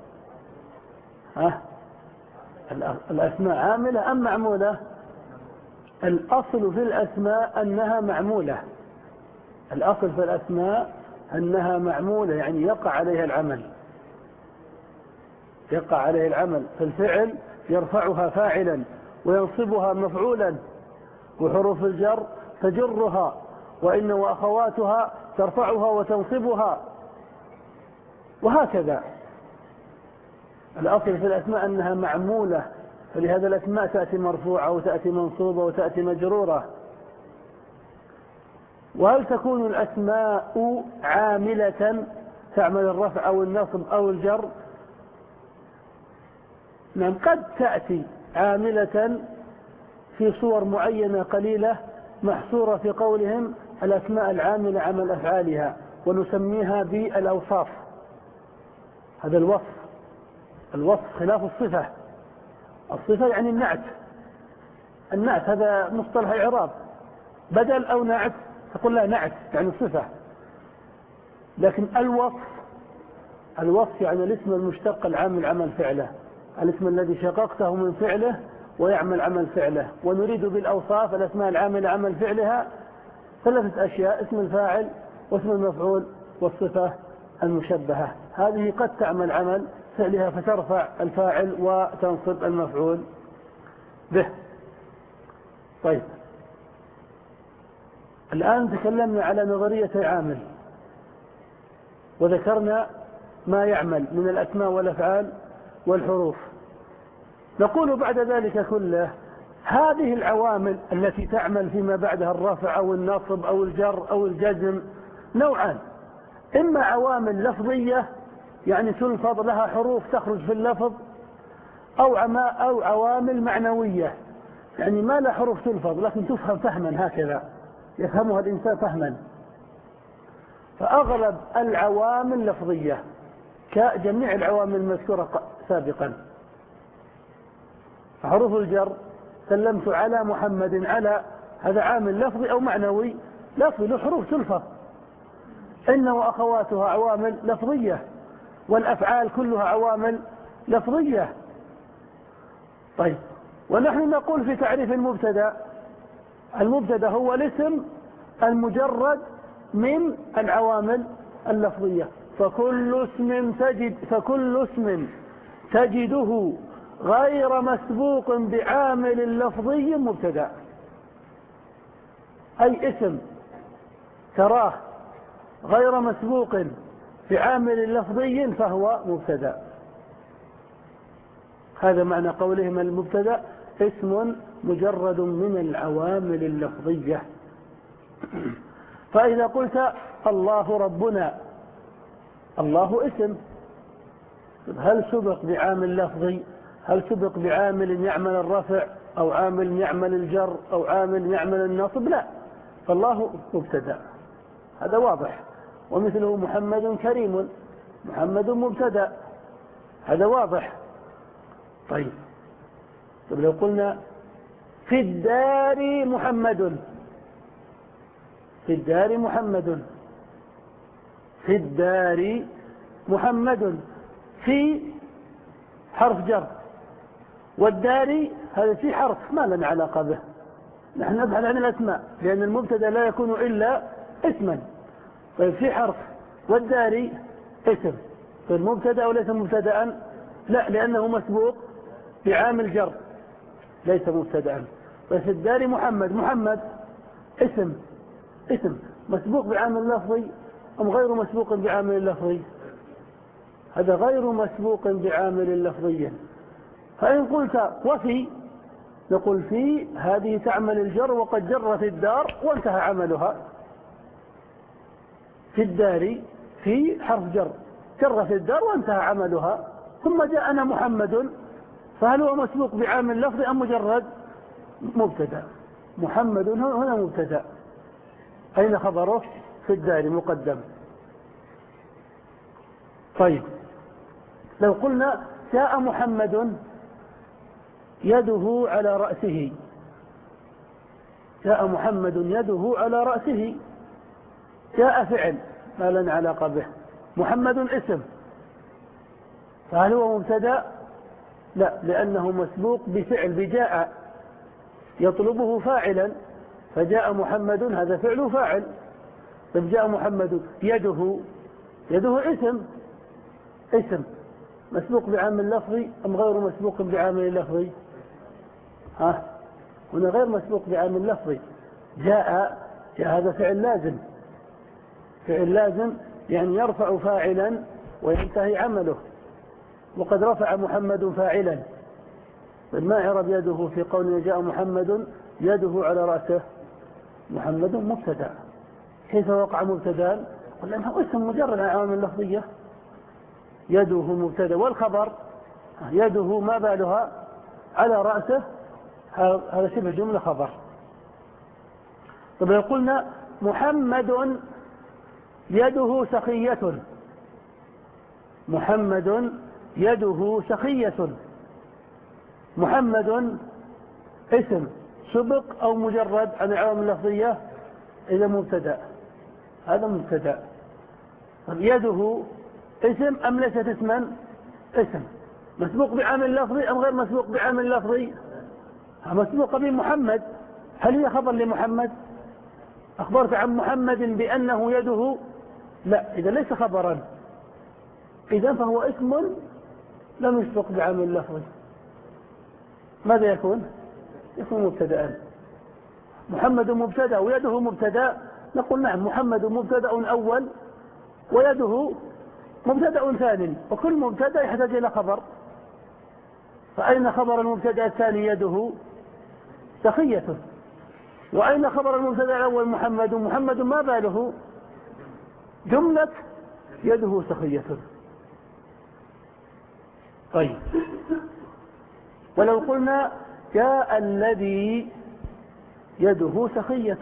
ها؟ الأسماء عاملة أم معمولة؟ الأصل في الأسماء أنها معمولة. الأصل في الأسماء أنها معمولة، يعني يقع عليها العمل، يقع عليه العمل. فالفعل يرفعها فاعلا وينصبها مفعولا، وحروف الجر تجرها، وإن وأخواتها ترفعها وتنصبها، وهكذا. الأصل في الأسماء أنها معمولة، فلهذا الأسماء تأتي مرفوعة وتأتي منصوبة وتأتي مجرورة. وهل تكون الأسماء عاملة تعمل الرفع أو النصب أو الجر؟ نعم، قد تأتي عاملة في صور معينة قليلة محصورة في قولهم الأسماء العاملة عمل أفعالها، ونسميها بالأوصاف. هذا الوصف، الوصف خلاف الصفة. الصفة يعني النعت، النعت هذا مصطلح إعراب، بدل أو نعت تقول لا نعت يعني صفة. لكن الوصف، الوصف يعني الاسم المشتق العامل عمل فعله، الاسم الذي شققته من فعله ويعمل عمل فعله. ونريد بالأوصاف الأسماء العاملة عمل فعلها ثلاثة أشياء: اسم الفاعل واسم المفعول والصفة المشبهة. هذه قد تعمل عمل فعلها فترفع الفاعل وتنصب المفعول به. طيب، الآن تكلمنا على نظرية العامل، وذكرنا ما يعمل من الأسماء والأفعال والحروف. نقول بعد ذلك كله هذه العوامل التي تعمل فيما بعدها الرفع أو النصب أو الجر أو الجزم نوعان: إما عوامل لفظية يعني تلفظ لها حروف تخرج في اللفظ، أو أو عوامل معنوية يعني ما لا حروف تلفظ لكن تفهم فهما، هكذا يفهمها الإنسان فهما. فأغلب العوامل لفظية كجميع العوامل المذكورة سابقا. حروف الجر سلمت على محمد، على هذا عامل لفظي أو معنوي؟ لفظي، له حروف تلفظ. إن وأخواتها عوامل لفظية، والأفعال كلها عوامل لفظية. طيب، ونحن نقول في تعريف المبتدا: المبتدا هو الاسم المجرد من العوامل اللفظية. فكل اسم تجد فكل اسم تجده غير مسبوق بعامل لفظي مبتدا. أي اسم تراه غير مسبوق بعامل لفظي فهو مبتدا. هذا معنى قولهم المبتدا اسم مجرد من العوامل اللفظية. فإذا قلت الله ربنا، الله اسم، هل سبق بعامل لفظي؟ هل سبق بعامل يعمل الرفع أو عامل يعمل الجر أو عامل يعمل النصب؟ لا، فالله مبتدأ، هذا واضح. ومثله محمد كريم، محمد مبتدأ، هذا واضح. طيب طيب لو قلنا في الدار محمد، في الدار محمد، في الدار محمد، في حرف جر، والدار هذا في حرف ما لنا علاقة به، نحن نبحث عن الأسماء لأن المبتدا لا يكون إلا اسما. طيب في حرف، والدار اسم، فالمبتدا وليس مبتدا؟ لا، لأنه مسبوق بعامل جر ليس مبتدا. طيب في الدار محمد، محمد اسم، اسم مسبوق بعامل لفظي أم غير مسبوق بعامل لفظي؟ هذا غير مسبوق بعامل لفظي. فإن قلت وفي، نقول في هذه تعمل الجر وقد جرت الدار وانتهى عملها. في الدار في حرف جر، جرت الدار وانتهى عملها. ثم جاءنا محمد، فهل هو مسبوق بعامل لفظي أم مجرد مبتدا؟ محمد هنا مبتدا، أين خبره؟ في الدار مقدم. طيب لو قلنا جاء محمد يده على رأسه، جاء محمد يده على رأسه، جاء فعل ما لنا علاقة به، محمد اسم، فهل هو مبتدا؟ لا، لأنه مسبوق بفعل بجاء يطلبه فاعلا، فجاء محمد هذا فعل فاعل. طيب جاء محمد يده، يده اسم، اسم مسبوق بعامل لفظي أم غير مسبوق بعامل لفظي؟ ها هنا غير مسبوق بعامل لفظي. جاء، جاء هذا فعل لازم، فعل لازم يعني يرفع فاعلا وينتهي عمله، وقد رفع محمد فاعلا. ما إعراب يده في قوله جاء محمد يده على رأسه؟ محمد مبتدا، كيف وقع مبتدا؟ لأنه اسم مجرد عن عوامل لفظية. يده مبتدا، والخبر يده ما بالها على رأسه، هذا شبه جملة خبر. طب لو قلنا محمد يده سخية، محمد يده سخية، محمد اسم سبق أو مجرد عن العوامل اللفظية؟ إذا مبتدا، هذا مبتدا. يده اسم أم ليست اسما؟ اسم مسبوق بعامل لفظي أم غير مسبوق بعامل لفظي؟ مسبوق بمحمد. هل هي خبر لمحمد؟ أخبرت عن محمد بأنه يده؟ لا، إذا ليس خبرا، إذا فهو اسم لم يسبق بعامل لفظي. ماذا يكون؟ يكون مبتدأ. محمد مبتدأ ويده مبتدأ، نقول نعم محمد مبتدأ أول ويده مبتدأ ثاني، وكل مبتدأ يحتاج إلى خبر. فأين خبر المبتدأ الثاني؟ يده سخية. وأين خبر المبتدأ الأول؟ محمد. محمد ما باله؟ جملة يده سخية. طيب ولو قلنا جاء الذي يده سخية،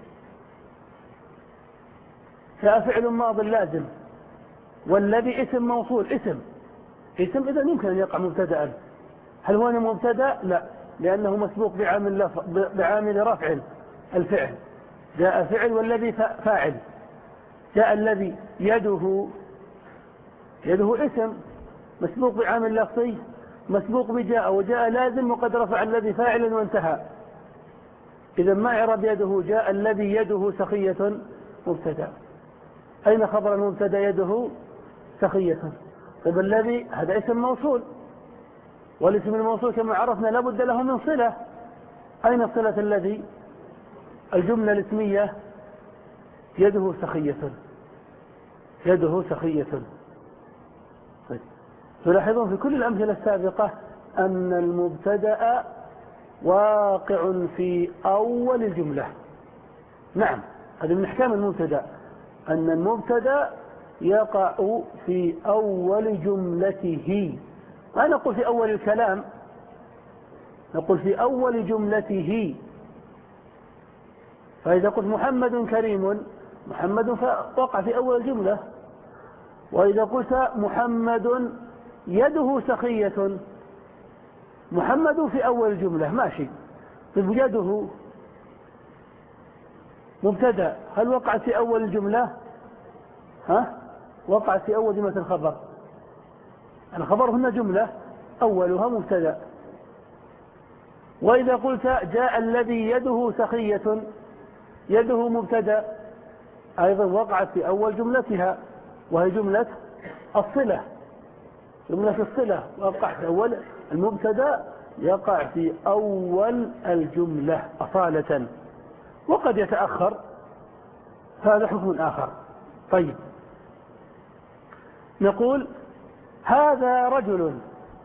جاء فعل ماض لازم، والذي اسم موصول، اسم اسم إذا يمكن أن يقع مبتدأ. هل هو مبتدأ؟ لا، لأنه مسبوق بعامل لف... بعامل رفع الفعل، جاء فعل والذي فاعل. جاء الذي يده، يده اسم مسبوق بعامل لفظي، مسبوق بجاء، وجاء لازم وقد رفع الذي فاعلا وانتهى. إذا ما إعراب يده؟ جاء الذي يده سخية مبتدأ. أين خبر المبتدأ؟ يده سخية. طيب الذي هذا اسم موصول، والاسم الموصول كما عرفنا لا بد له من صلة. أين صلة الذي؟ الجملة الاسمية يده سخية، يده سخية. طيب تلاحظون في كل الأمثلة السابقة أن المبتدأ واقع في أول الجملة. نعم، هذا من أحكام المبتدأ، أن المبتدأ يقع في أول جملته، ما نقول في أول الكلام، نقول في أول جملته. فإذا قلت محمد كريم، محمد وقع في أول الجملة. وإذا قلت محمد يده سخية، محمد في أول الجملة ماشي. طيب يده مبتدأ، هل وقع في أول الجملة؟ ها؟ وقع في أول جملة الخبر. الخبر هنا جملة أولها مبتدأ. وإذا قلت جاء الذي يده سخية، يده مبتدأ أيضا وقعت في أول جملتها، وهي جملة الصلة، جملة الصلة وقع في أول المبتدأ، يقع في أول الجملة أصالة، وقد يتأخر، هذا حكم آخر. طيب، نقول هذا رجل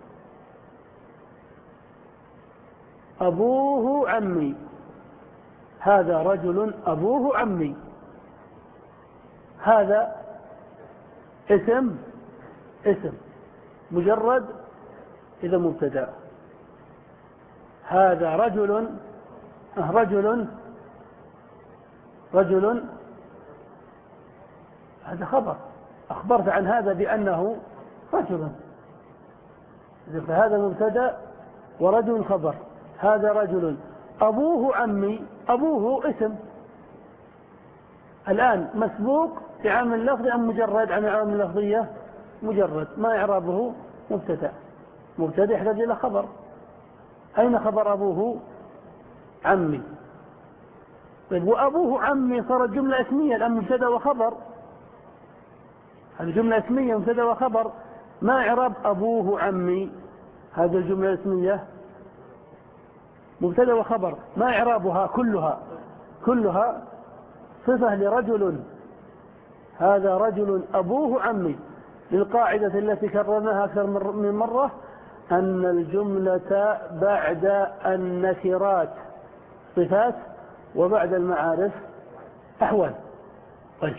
أبوه عمي، هذا رجل أبوه عمي، هذا اسم اسم مجرد إذا مبتدأ. هذا رجل رجل رجل هذا خبر، أخبرت عن هذا بأنه رجل، فهذا مبتدأ ورجل خبر. هذا رجل أبوه عمي، أبوه اسم، الآن مسبوق بعامل لفظي أم مجرد عن العوامل اللفظية؟ مجرد، ما إعرابه؟ مبتدأ، مبتدأ يحتاج إلى خبر. أين خبر أبوه عمي؟ طيب، وأبوه عمي صارت جملة اسمية الآن، مبتدأ وخبر، هذه جملة اسمية مبتدأ وخبر، ما إعراب أبوه عمي؟ هذه الجملة الاسمية مبتدأ وخبر، ما إعرابها؟ كلها كلها صفة لرجل، هذا رجل أبوه عمي، للقاعدة التي كررناها أكثر من مرة، أن الجملة بعد النكرات صفات وبعد المعارف أحوال. طيب،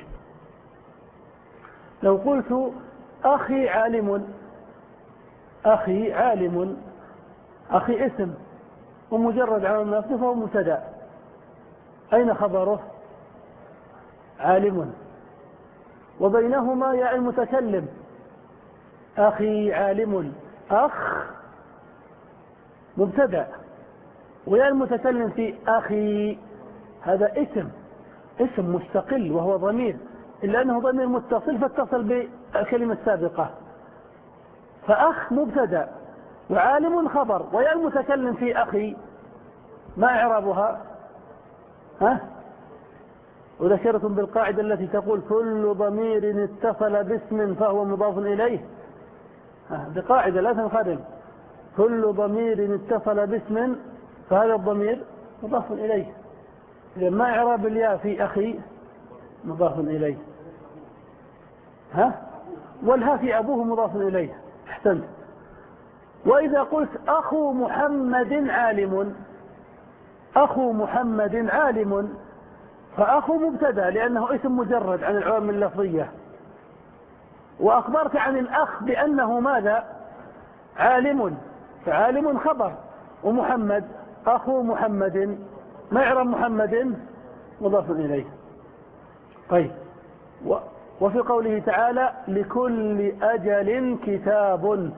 لو قلت أخي عالم، أخي عالم، أخي اسم ومجرد عامل لفظي فهو مبتدأ، أين خبره؟ عالم، وبينهما ياء المتكلم، أخي عالم، أخ مبتدأ، وياء المتكلم في أخي هذا اسم، اسم مستقل وهو ضمير، إلا أنه ضمير متصل فاتصل بالكلمة السابقة، فأخ مبتدأ وعالم خبر، وياء المتكلم في أخي ما إعرابها؟ ها؟ وذكرتم بالقاعدة التي تقول كل ضمير اتصل باسم فهو مضاف إليه، بقاعدة لا تنخرم، كل ضمير اتصل باسم فهذا الضمير مضاف إليه. إذا ما إعراب الياء في أخي؟ مضاف إليه. ها؟ والها في أبوه مضاف إليه. احسنت. وإذا قلت أخو محمد عالم، أخو محمد عالم، فأخو مبتدأ لأنه اسم مجرد عن العوامل اللفظية، وأخبرت عن الأخ بأنه ماذا؟ عالم، فعالم خبر، ومحمد أخو محمد، ما إعراب محمد؟ مضاف إليه. طيب، وفي قوله تعالى لكل أجل كتاب،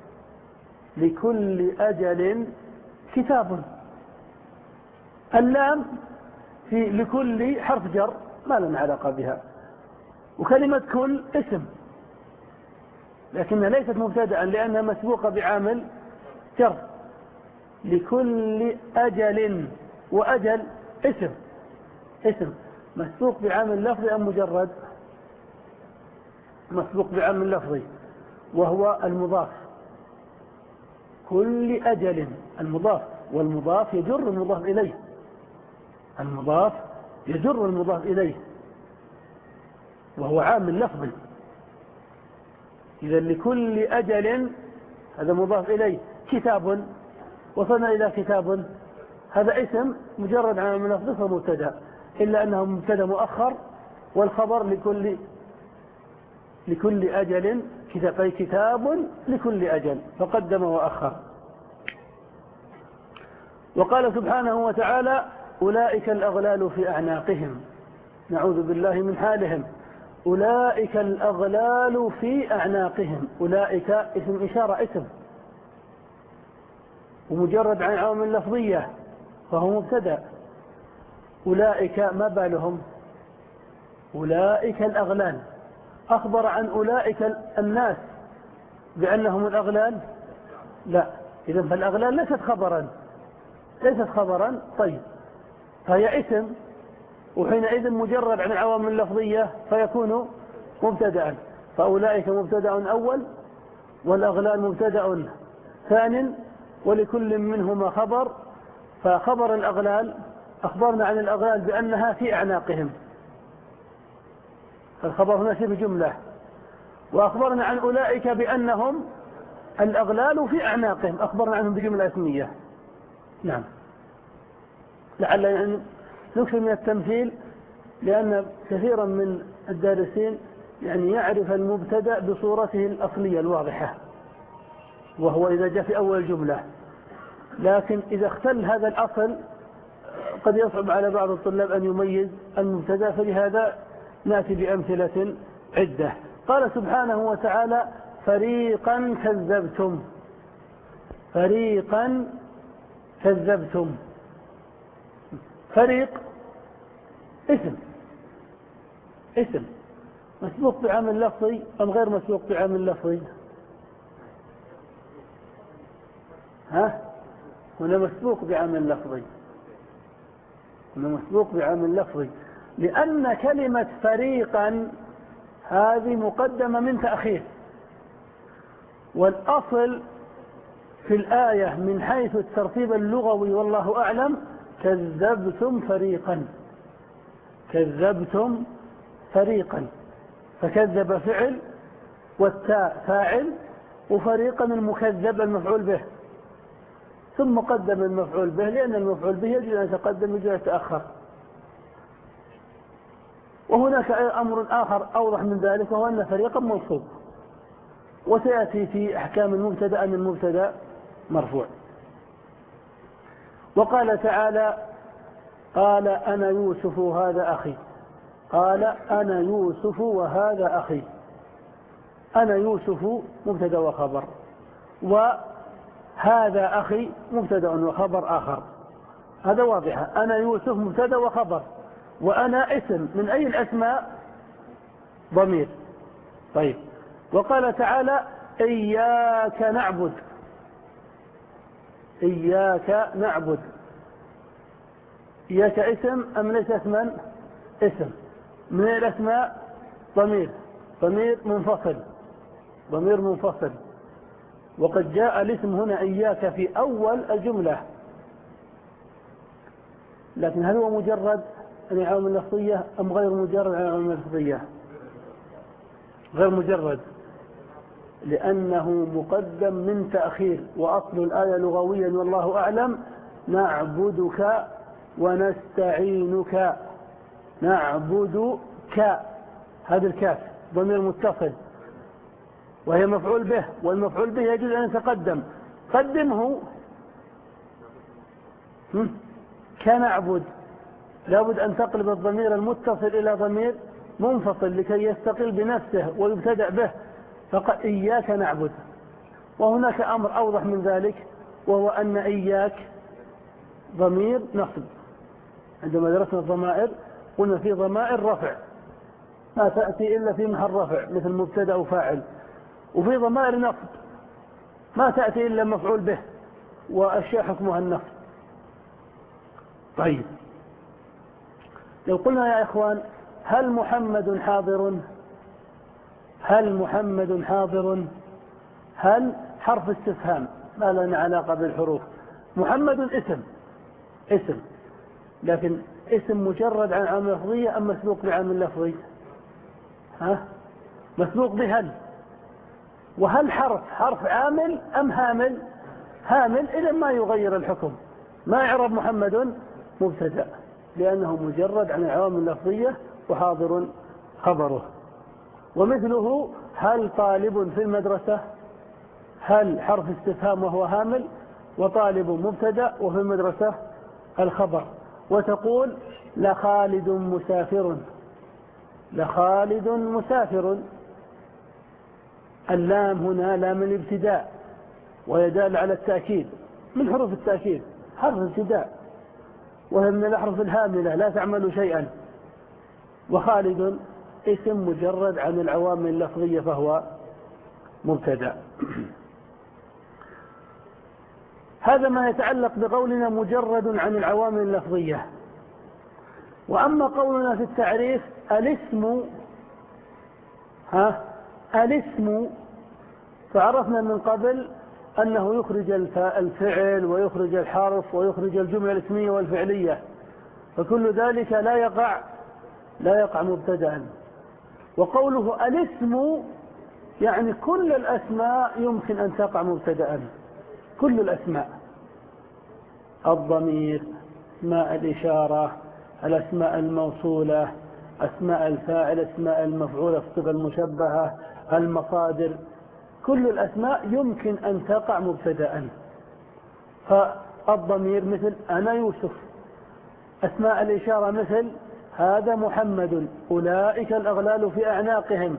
لكل أجل كتاب، اللام في لكل حرف جر ما لنا علاقة بها، وكلمة كل اسم لكنها ليست مبتدأ لأنها مسبوقة بعامل جر. لكل أجل، وأجل اسم، اسم مسبوق بعامل لفظي أم مجرد؟ مسبوق بعامل لفظي وهو المضاف. كل أجل المضاف، والمضاف يجر المضاف إليه، المضاف يجر المضاف إليه وهو عامل لفظي. إذا لكل أجل هذا مضاف إليه. كتاب، وصلنا إلى كتاب هذا اسم مجرد عن عامل لفظي فمبتدا، إلا أنه مبتدا مؤخر، والخبر لكل لكل أجل كتاب، أي كتاب لكل أجل، فقدم وأخر. وقال سبحانه وتعالى أولئك الأغلال في أعناقهم، نعوذ بالله من حالهم. أولئك الأغلال في أعناقهم، أولئك اسم إشارة، اسم ومجرد عن عوامل لفظية فهو مبتدا. أولئك ما بالهم؟ أولئك الأغلال، أخبر عن أولئك الناس بأنهم الأغلال؟ لا، إذن فالأغلال ليست خبرا، ليست خبرا. طيب، فهي اسم، وحينئذ مجرد عن العوامل اللفظية فيكون مبتدأ. فأولئك مبتدأ أول، والأغلال مبتدأ ثان، ولكل منهما خبر. فخبر الأغلال أخبرنا عن الأغلال بأنها في أعناقهم، الخبر هنا شبه جملة. وأخبرنا عن أولئك بأنهم الأغلال في أعناقهم، أخبرنا عنهم بجملة اسمية. نعم، لعل يعني نكثر من التمثيل، لأن كثيرا من الدارسين يعني يعرف المبتدأ بصورته الأصلية الواضحة، وهو إذا جاء في أول جملة. لكن إذا اختل هذا الأصل قد يصعب على بعض الطلاب أن يميز المبتدأ، فلهذا نأتي بأمثلة عدة. قال سبحانه وتعالى فريقا كذبتم، فريقا كذبتم. فريق اسم، اسم مسبوق بعامل لفظي أم غير مسبوق بعامل لفظي؟ ها؟ هنا مسبوق بعامل لفظي، هنا مسبوق بعامل لفظي، لأن كلمة فريقا هذه مقدمة من تأخير، والأصل في الآية من حيث الترتيب اللغوي والله أعلم كذبتم فريقا، كذبتم فريقا، فكذب فعل والتاء فاعل، وفريقا المكذب المفعول به، ثم قدم المفعول به، لأن المفعول به يجب أن يتقدم يجب أن يتأخر. وهناك أمر آخر أوضح من ذلك، وهو أن فريقا منصوب، وسيأتي في أحكام المبتدأ أن المبتدأ مرفوع. وقال تعالى قال أنا يوسف وهذا أخي، قال أنا يوسف وهذا أخي. أنا يوسف مبتدأ وخبر، وهذا أخي مبتدأ وخبر آخر، هذا واضحة. أنا يوسف مبتدأ وخبر، وأنا اسم من أي الأسماء؟ ضمير. طيب، وقال تعالى إياك نعبد، إياك نعبد. إياك اسم أم ليس اسما؟ اسم. من الأسماء؟ ضمير، ضمير منفصل، ضمير منفصل. وقد جاء الاسم هنا إياك في أول الجملة، لكن هل هو مجرد عن عوامل لفظية أم غير مجرد عن عوامل لفظية؟ غير مجرد، لأنه مقدم من تأخير. وأصل الآية لغويا والله أعلم نعبدك ونستعينك، نعبدك، هذا الكاف ضمير متصل وهي مفعول به، والمفعول به يجوز أن يتقدم، قدمه كنعبد، لابد أن تقلب الضمير المتصل إلى ضمير منفصل لكي يستقل بنفسه ويبتدأ به، فقال إياك نعبد. وهناك أمر أوضح من ذلك، وهو أن إياك ضمير نصب. عندما درسنا الضمائر قلنا في ضمائر رفع ما تأتي إلا في محل رفع مثل مبتدأ وفاعل، وفي ضمائر نصب ما تأتي إلا مفعول به، وأشياء حكمها النصب. طيب، لو قلنا يا إخوان هل محمد حاضر؟ هل محمد حاضر؟ هل حرف استفهام ما لنا علاقة بالحروف. محمد اسم، اسم، لكن اسم مجرد عن عامل لفظية أم مسبوق بعامل لفظي؟ ها؟ مسبوق بهل، وهل حرف حرف عامل أم هامل؟ هامل، إذا ما يغير الحكم، ما إعراب محمد؟ مبتدأ، لأنه مجرد عن العوامل اللفظية وحاضر خبره. ومثله هل طالب في المدرسة؟ هل حرف استفهام وهو هامل، وطالب مبتدأ وفي المدرسة الخبر. وتقول لخالد مسافر، لخالد مسافر. اللام هنا لام الابتداء ويدل على التأكيد، من حروف التأكيد، حرف ابتداء وهي من الأحرف الهاملة لا تعمل شيئا. وخالد اسم مجرد عن العوامل اللفظية فهو مبتدأ. هذا ما يتعلق بقولنا مجرد عن العوامل اللفظية. وأما قولنا في التعريف الاسم، ها الاسم فعرفنا من قبل أنه يخرج الفعل ويخرج الحرف ويخرج الجملة الاسمية والفعلية، فكل ذلك لا يقع لا يقع مبتدأ. وقوله الاسم يعني كل الأسماء يمكن أن تقع مبتدأ، كل الأسماء، الضمير، اسماء الإشارة، الأسماء الموصولة، أسماء الفاعل، أسماء المفعول، الصفة المشبهة، المصادر، كل الأسماء يمكن أن تقع مبتدأ. فالضمير مثل أنا يوسف، أسماء الإشارة مثل هذا محمد، أولئك الأغلال في أعناقهم،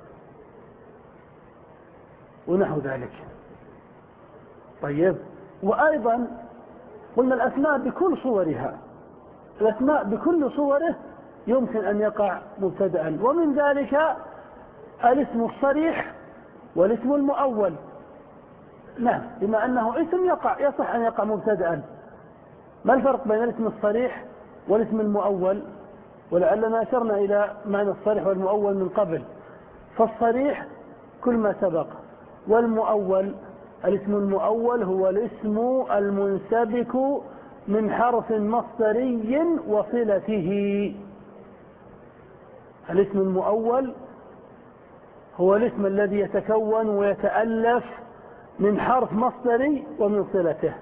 ونحو ذلك. طيب، وأيضا قلنا الأسماء بكل صورها، الأسماء بكل صوره يمكن أن يقع مبتدأ. ومن ذلك الاسم الصريح والاسم المؤول. نعم، بما أنه اسم يقع يصح أن يقع مبتدأ. ما الفرق بين الاسم الصريح والاسم المؤول؟ ولعلنا أشرنا إلى معنى الصريح والمؤول من قبل. فالصريح كل ما سبق، والمؤول الاسم المؤول هو الاسم المنسبك من حرف مصدري وصلته. الاسم المؤول هو الاسم الذي يتكون ويتألف من حرف مصدري ومن صلته،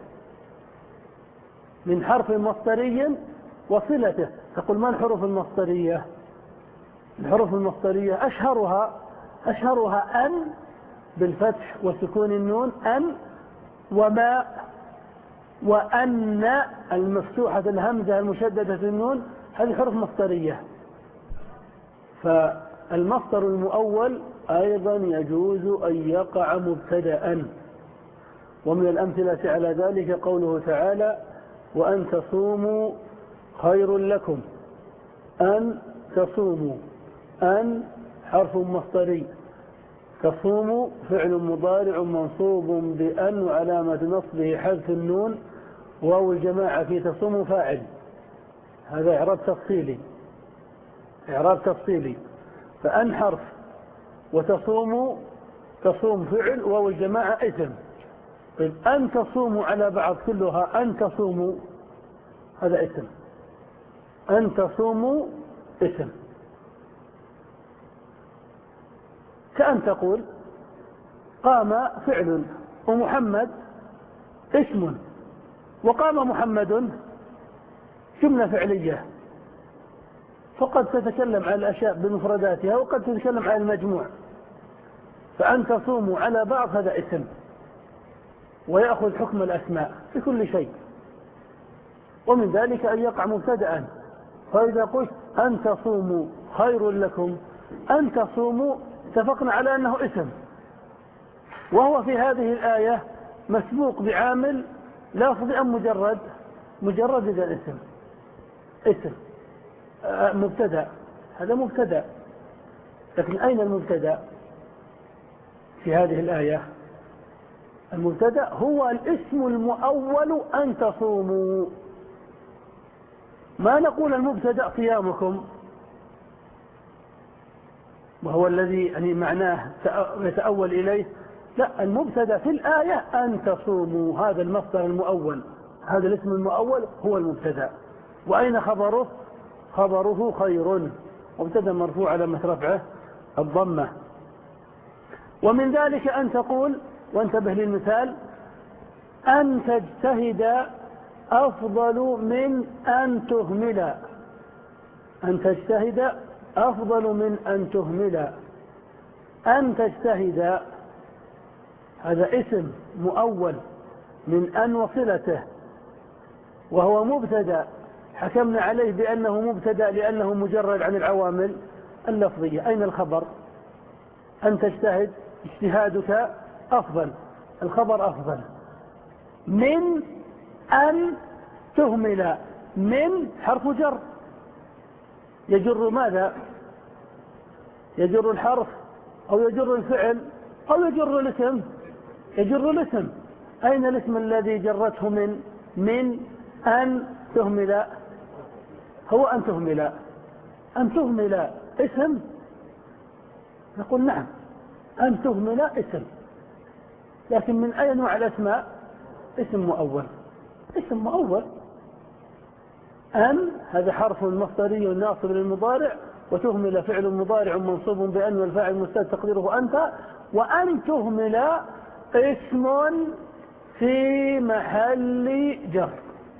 من حرف مصدري وصلته. تقول ما الحروف المصدرية؟ الحروف المصدرية أشهرها أشهرها أن بالفتح وسكون النون، أن، وما، وأن المفتوحة الهمزة المشددة النون، هذه حروف مصدرية. فالمصدر المؤول أيضا يجوز أن يقع مبتدأ. ومن الأمثلة على ذلك قوله تعالى وأن تصوموا خير لكم. أن تصوموا، أن حرف مصدري، تصوم فعل مضارع منصوب بأن وعلامة نصبه حذف النون، واو الجماعة في تصوم فاعل. هذا إعراب تفصيلي، إعراب تفصيلي. فأن حرف وتصوم، تصوم فعل، واو الجماعة اسم. طيب أن تصوموا على بعض كلها أن تصوموا، هذا اسم. أن تصوموا اسم. كأن تقول قام فعل ومحمد اسم، وقام محمد جملة فعلية. فقد تتكلم عن الأشياء بمفرداتها وقد تتكلم عن المجموع. فأن تصوموا على بعض هذا اسم ويأخذ حكم الأسماء في كل شيء. ومن ذلك أن يقع مبتدأ. فإذا قلت أن تصوموا خير لكم، أن تصوموا اتفقنا على أنه اسم، وهو في هذه الآية مسبوق بعامل لفظي أم مجرد؟ مجرد. إذا اسم، اسم آه مبتدأ، هذا مبتدأ. لكن أين المبتدأ في هذه الآية؟ المبتدأ هو الاسم المؤول أن تصوموا. ما نقول المبتدأ صيامكم، وهو الذي يعني معناه يتأول إليه. لا، المبتدأ في الآية أن تصوموا، هذا المصدر المؤول، هذا الاسم المؤول هو المبتدأ. وأين خبره؟ خبره خير، مبتدأ مرفوع على رفعه الضمة. ومن ذلك أن تقول، وانتبه للمثال، أن تجتهد أفضل من أن تهمل. أن تجتهد أفضل من أن تهمل. أن تجتهد هذا اسم مؤول من أن وصلته، وهو مبتدأ حكمنا عليه بأنه مبتدأ لأنه مجرد عن العوامل اللفظية. أين الخبر؟ أن تجتهد اجتهادك أفضل، الخبر أفضل. من أن تهمل، من حرف جر يجر ماذا؟ يجر الحرف أو يجر الفعل أو يجر الاسم؟ يجر الاسم. أين الاسم الذي جرته من؟ من أن تهمل، هو أن تهمل. أن تهمل اسم؟ نقول نعم، أن تهمل اسم، لكن من أي نوع الأسماء؟ اسم مؤول. اسم مؤول. أن هذا حرف مصدري ناصب للمضارع، وتهمل فعل مضارع منصوب بأن والفاعل مستتر تقديره أنت، وأن تهمل اسم في محل جر.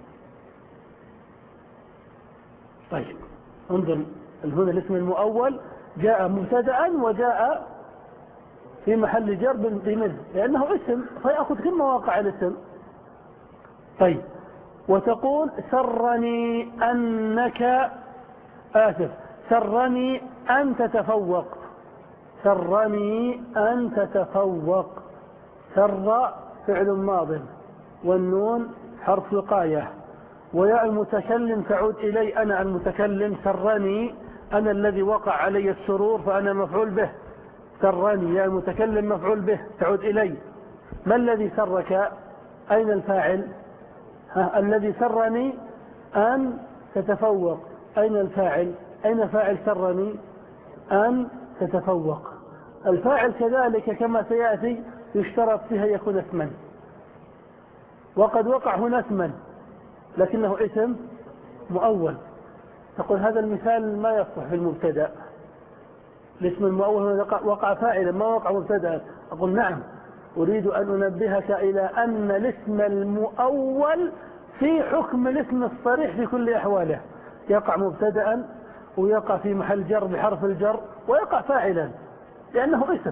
طيب انظر هنا الاسم المؤول جاء مبتدأ وجاء في محل جر بمنه لأنه اسم فيأخذ كل مواقع الاسم. طيب وتقول سرني أنك آسف سرني أن تتفوق. سرني أن تتفوق. سر فعل ماض والنون حرف وقاية، وياء المتكلم تعود إلي أنا المتكلم. سرني أنا الذي وقع علي السرور فأنا مفعول به. سرني يا المتكلم مفعول به تعود إلي. ما الذي سرك؟ أين الفاعل؟ ها الذي سرني أن تتفوق. أين الفاعل؟ أين فاعل سرني أن تتفوق؟ الفاعل كذلك كما سيأتي يشترط فيها يكون اسما، وقد وقع هنا اسما لكنه اسم مؤول. تقول هذا المثال ما يصلح في المبتدا، الاسم المؤول وقع فاعلا ما وقع مبتدا. أقول نعم، أريد أن أنبهك إلى أن الاسم المؤول في حكم الاسم الصريح في كل أحواله، يقع مبتدا ويقع في محل جر بحرف الجر ويقع فاعلا لأنه اسم.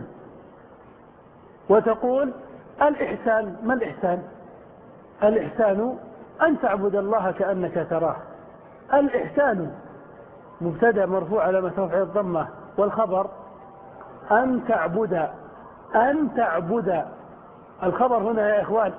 وتقول الإحسان. ما الإحسان؟ الإحسان أن تعبد الله كأنك تراه. الإحسان مبتدا مرفوع على رفعه الضمة، والخبر أن تعبد. أن تعبد. الخبر هنا يا إخوان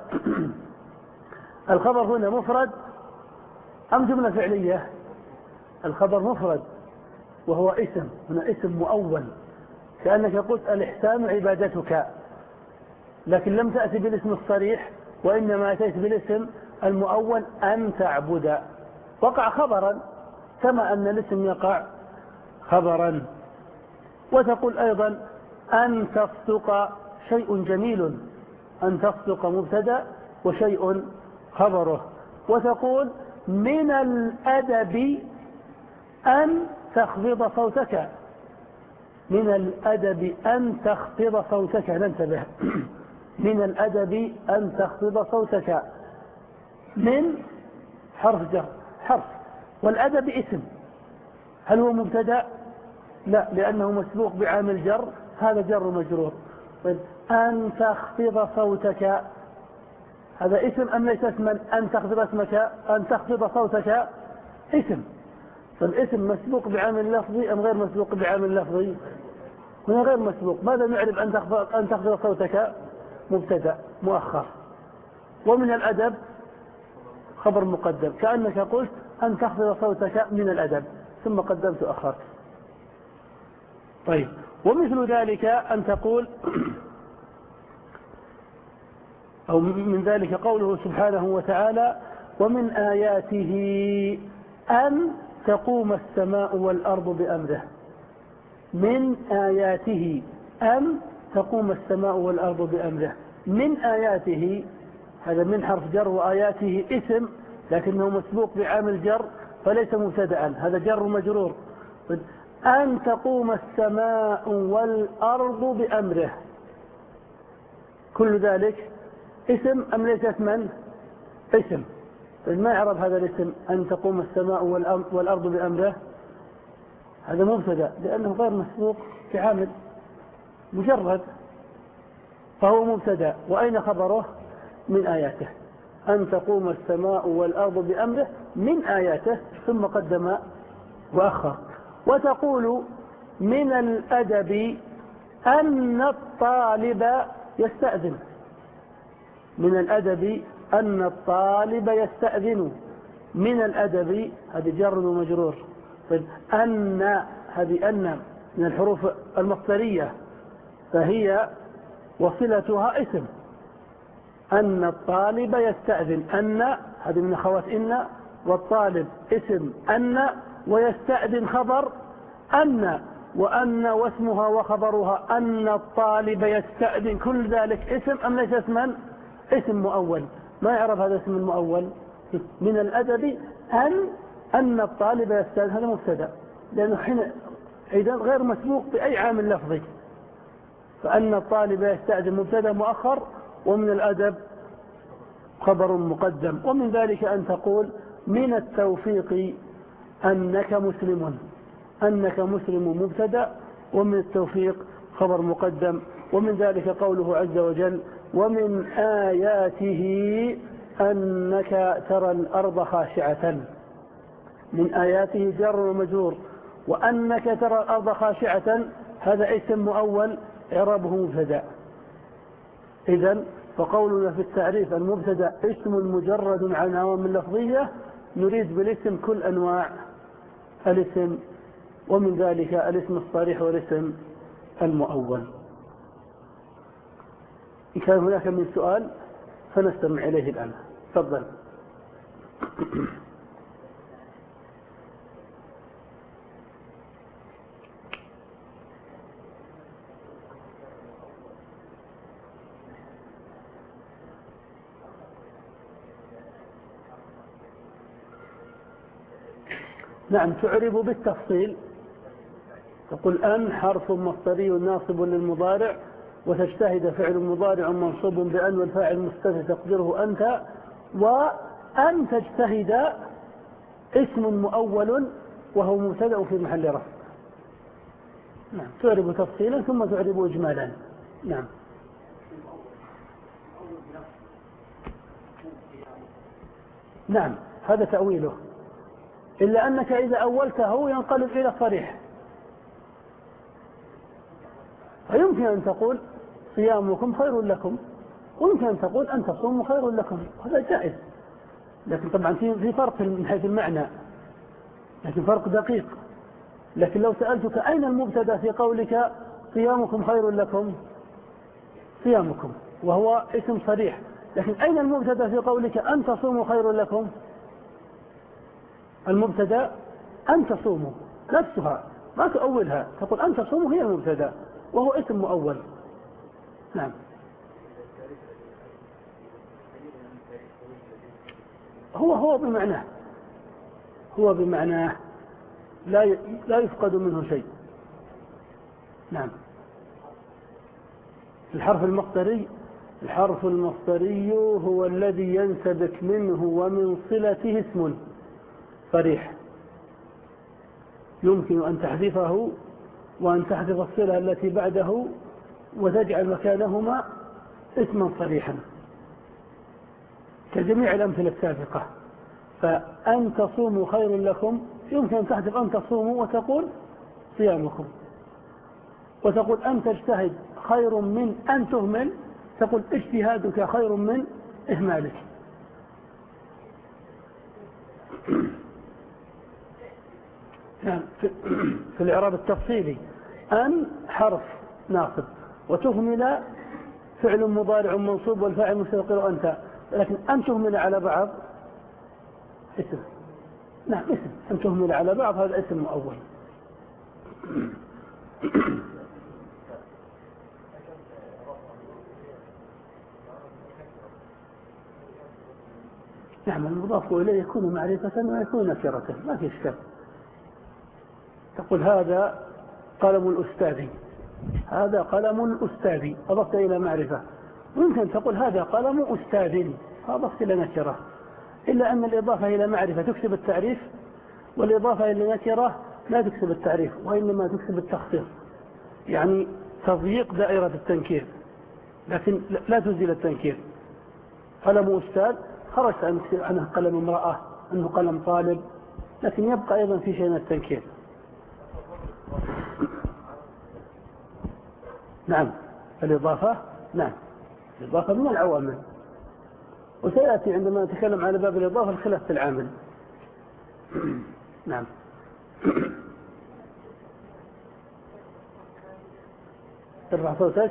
الخبر هنا مفرد أم جملة فعلية؟ الخبر مفرد وهو اسم، هنا اسم مؤول، كأنك قلت الإحسان عبادتك، لكن لم تأتي بالاسم الصريح وإنما أتيت بالاسم المؤول أن تعبد. وقع خبرا كما أن الاسم يقع خبرا. وتقول أيضا أن تصدق شيء جميل. أن تصدق مبتدا وشيء خبره. وتقول من الأدب أن تخفض صوتك. من الأدب أن تخفض صوتك. ننتبه من الأدب أن تخفض صوتك. من حرف جر حرف، والأدب اسم. هل هو مبتدا؟ لا، لأنه مسبوق بعامل جر، هذا جر مجرور. طيب أن تخفض صوتك هذا اسم أم ليس اسما؟ أن تخفض اسمك أن تخفض صوتك اسم، فالاسم مسبوق بعامل لفظي أم غير مسبوق بعامل لفظي؟ هنا غير مسبوق. ماذا نعرف أن تخفض أن تخفض صوتك؟ مبتدا مؤخر. ومن الأدب خبر مقدم، كأنك قلت أن تخفض صوتك من الأدب ثم قدمت أخرت. طيب ومثل ذلك أن تقول أو من ذلك قوله سبحانه وتعالى ومن آياته أن تقوم السماء والأرض بأمره. من آياته أن تقوم السماء والأرض بأمره. من آياته هذا من حرف جر، وآياته اسم لكنه مسبوق بعامل جر فليس مبتدأ، هذا جر مجرور. أن تقوم السماء والأرض بأمره، كل ذلك اسم أم ليس اسما؟ اسم. ما يعرف هذا الاسم أن تقوم السماء والأرض بأمره؟ هذا مبتدأ لأنه غير مسبوق بعامل، مجرد، فهو مبتدأ. وأين خبره؟ من آياته، أن تقوم السماء والأرض بأمره من آياته، ثم قدم وأخر. وتقول من الأدب أن الطالب يستأذن، من الأدب أن الطالب يستأذن، من الأدب هذه جر ومجرور. طيب أن هذه أن من الحروف المصدرية فهي وصلتها اسم، أن الطالب يستأذن، أن هذه من أخوات إن، والطالب اسم أن، ويستأذن خبر أن، وأن واسمها وخبرها أن الطالب يستأذن، كل ذلك اسم أم ليس اسما؟ اسم مؤول. ما يعرف هذا اسم المؤول؟ من الأدب أن أن الطالب يستأذن، هذا مبتدأ لأنه حين إذا غير مسبوق بأي عامل لفظي، فأن الطالب يستأذن مبتدأ مؤخر، ومن الأدب خبر مقدم. ومن ذلك أن تقول من التوفيق أنك مسلم، أنك مسلم مبتدأ، ومن التوفيق خبر مقدم. ومن ذلك قوله عز وجل ومن آياته أنك ترى الأرض خاشعة، من آياته جر ومجرور، وأنك ترى الأرض خاشعة هذا اسم مؤول إعرابه مبتدأ. إذن فقولنا في التعريف المبتدأ اسم مجرد عن عوامل لفظية، نريد بالاسم كل أنواع الاسم، ومن ذلك الاسم الصريح والاسم المؤول. إن كان هناك من سؤال فنستمع إليه الآن. تفضل. نعم، تعرب بالتفصيل، تقول أن حرف مصدري ناصب للمضارع، وتجتهد فعل مضارع منصوب بأن والفاعل مستتر تقديره أنت، وأن تجتهد اسم مؤول وهو مبتدأ في محل رفع. نعم، تعرب تفصيلا ثم تعرب إجمالا. نعم. نعم، هذا تأويله، إلا أنك إذا أولته ينقلب إلى صريح، فيمكن أن تقول صيامكم خير لكم، ويمكن أن تقول أن تصوموا خير لكم، هذا جائز. لكن طبعا في فرق من حيث المعنى، لكن فرق دقيق. لكن لو سألتك أين المبتدأ في قولك صيامكم خير لكم؟ صيامكم، وهو اسم صريح. لكن أين المبتدأ في قولك أن تصوموا خير لكم؟ المبتدأ أن تصوموا نفسها، ما تؤولها، تقول أن تصوموا هي المبتدأ وهو اسم مؤول. نعم. هو هو بمعناه، هو بمعناه لا لا يفقد منه شيء. نعم. الحرف المصدري، الحرف المصدري هو الذي ينسبك منه ومن صلته اسم صريح، يمكن أن تحذفه وأن تحذف الصلة التي بعده وتجعل مكانهما اسما صريحا كجميع الأمثلة السابقة. فأن تصوموا خير لكم يمكن أن تحذف أن تصوموا وتقول صيامكم، وتقول أن تجتهد خير من أن تهمل، تقول اجتهادك خير من إهمالك. يعني في الإعراب التفصيلي أن حرف ناصب، وتهمل فعل مضارع منصوب والفاعل مستتر أنت، لكن أن تهمل على بعض اسم. نعم، اسم. أن تهمل على بعض هذا اسم مؤول. نعم، المضاف إليه يكون معرفة ويكون نكرة، ما في إشكال. تقول هذا قلم الأستاذ، هذا قلم الأستاذ أضفت إلى معرفة، ويمكن تقول هذا قلم أستاذ أضفت إلى نكرة. إلا أن الإضافة إلى معرفة تكسب التعريف، والإضافة إلى نكرة لا تكسب التعريف وإنما تكسب التخصيص، يعني تضييق دائرة التنكير لكن لا تزيل التنكير. قلم أستاذ خرج عنه قلم امرأة، أنه قلم طالب، لكن يبقى أيضا في شيء من التنكير. نعم الإضافة، نعم الإضافة من العوامل، وسيأتي عندما نتكلم على باب الإضافة الخلاف في العامل. نعم. ترفع صوتك.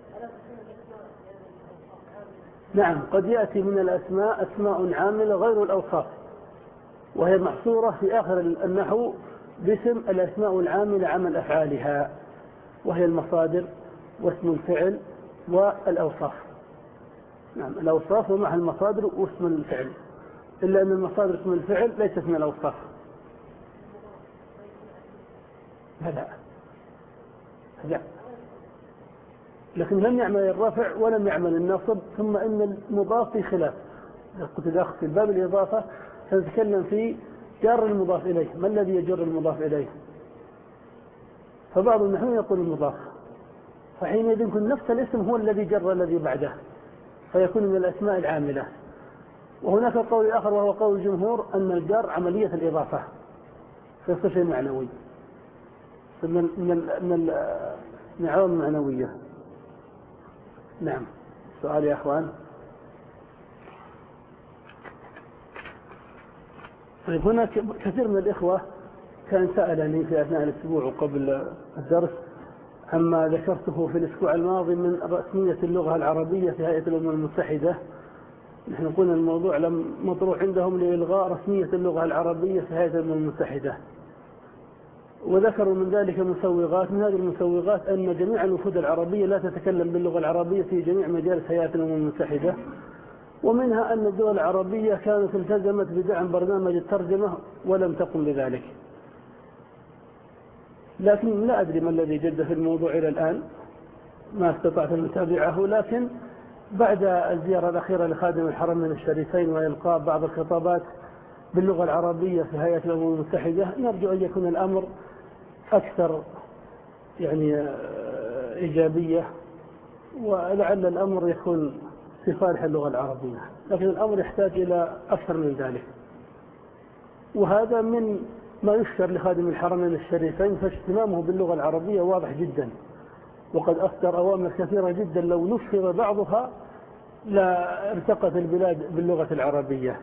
نعم قد يأتي من الأسماء أسماء عاملة غير الأوصاف، وهي محصورة في آخر النحو باسم الأسماء العاملة عمل أفعالها، وهي المصادر واسم الفعل والأوصاف. نعم الأوصاف ومعها المصادر واسم الفعل، إلا أن المصادر اسم الفعل ليست من الأوصاف. لا لا، لكن لم يعمل الرفع ولم يعمل النصب، ثم إن المضاف في خلاف. كنت داخل في باب الإضافة سنتكلم في جار المضاف إليه، ما الذي يجر المضاف إليه؟ فبعض النحويين يقول المضاف، فحينئذ يكون نفس الاسم هو الذي جر الذي بعده، فيكون من الأسماء العاملة. وهناك قول آخر وهو قول الجمهور أن الجار عملية الإضافة فيصير شيء معنوي من من العوامل المعنوية. نعم. سؤال يا أخوان. طيب هناك كثير من الإخوة كان سألني في أثناء الأسبوع وقبل الدرس عما ذكرته في الأسبوع الماضي من رسمية اللغة العربية في هيئة الأمم المتحدة. نحن قلنا الموضوع لم مطروح عندهم لإلغاء رسمية اللغة العربية في هيئة الأمم المتحدة، وذكروا من ذلك مسوغات. من هذه المسوغات أن جميع الوفود العربية لا تتكلم باللغة العربية في جميع مجالس هيئة الأمم المتحدة، ومنها أن الدول العربية كانت التزمت بدعم برنامج الترجمة ولم تقم بذلك. لكن لا أدري ما الذي جد في الموضوع إلى الآن، ما استطعت أن أتابعه. لكن بعد الزيارة الأخيرة لخادم الحرمين الشريفين وإلقاء بعض الخطابات باللغة العربية في هيئة الأمم المتحدة، نرجو أن يكون الأمر أكثر يعني إيجابية، ولعل الأمر يكون في صالح اللغة العربية، لكن الأمر يحتاج إلى أكثر من ذلك. وهذا من ما يشكر لخادم الحرمين الشريفين، فاهتمامه باللغة العربية واضح جدا، وقد أصدر أوامر كثيرة جدا لو نشر بعضها لارتقت البلاد باللغة العربية.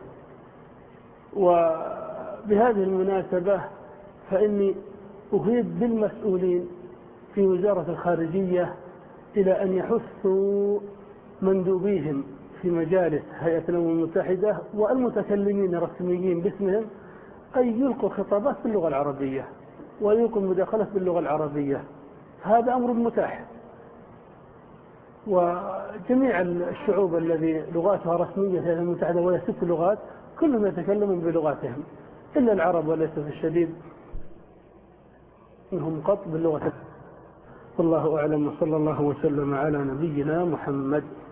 وبهذه المناسبة فإني أهيب بالمسؤولين في وزارة الخارجية إلى أن يحثوا مندوبيهم في مجالس هيئة الأمم المتحدة والمتكلمين الرسميين باسمهم أن يلقوا خطابات باللغة العربية ويلقوا مداخلات باللغة العربية. هذا أمر متاح، وجميع الشعوب الذي لغاتها رسمية في الأمم المتحدة وهي ست لغات كلهم يتكلمون بلغاتهم، إلا العرب وللأسف الشديد إنهم قط باللغة. والله أعلم، وصلى الله وسلم على نبينا محمد.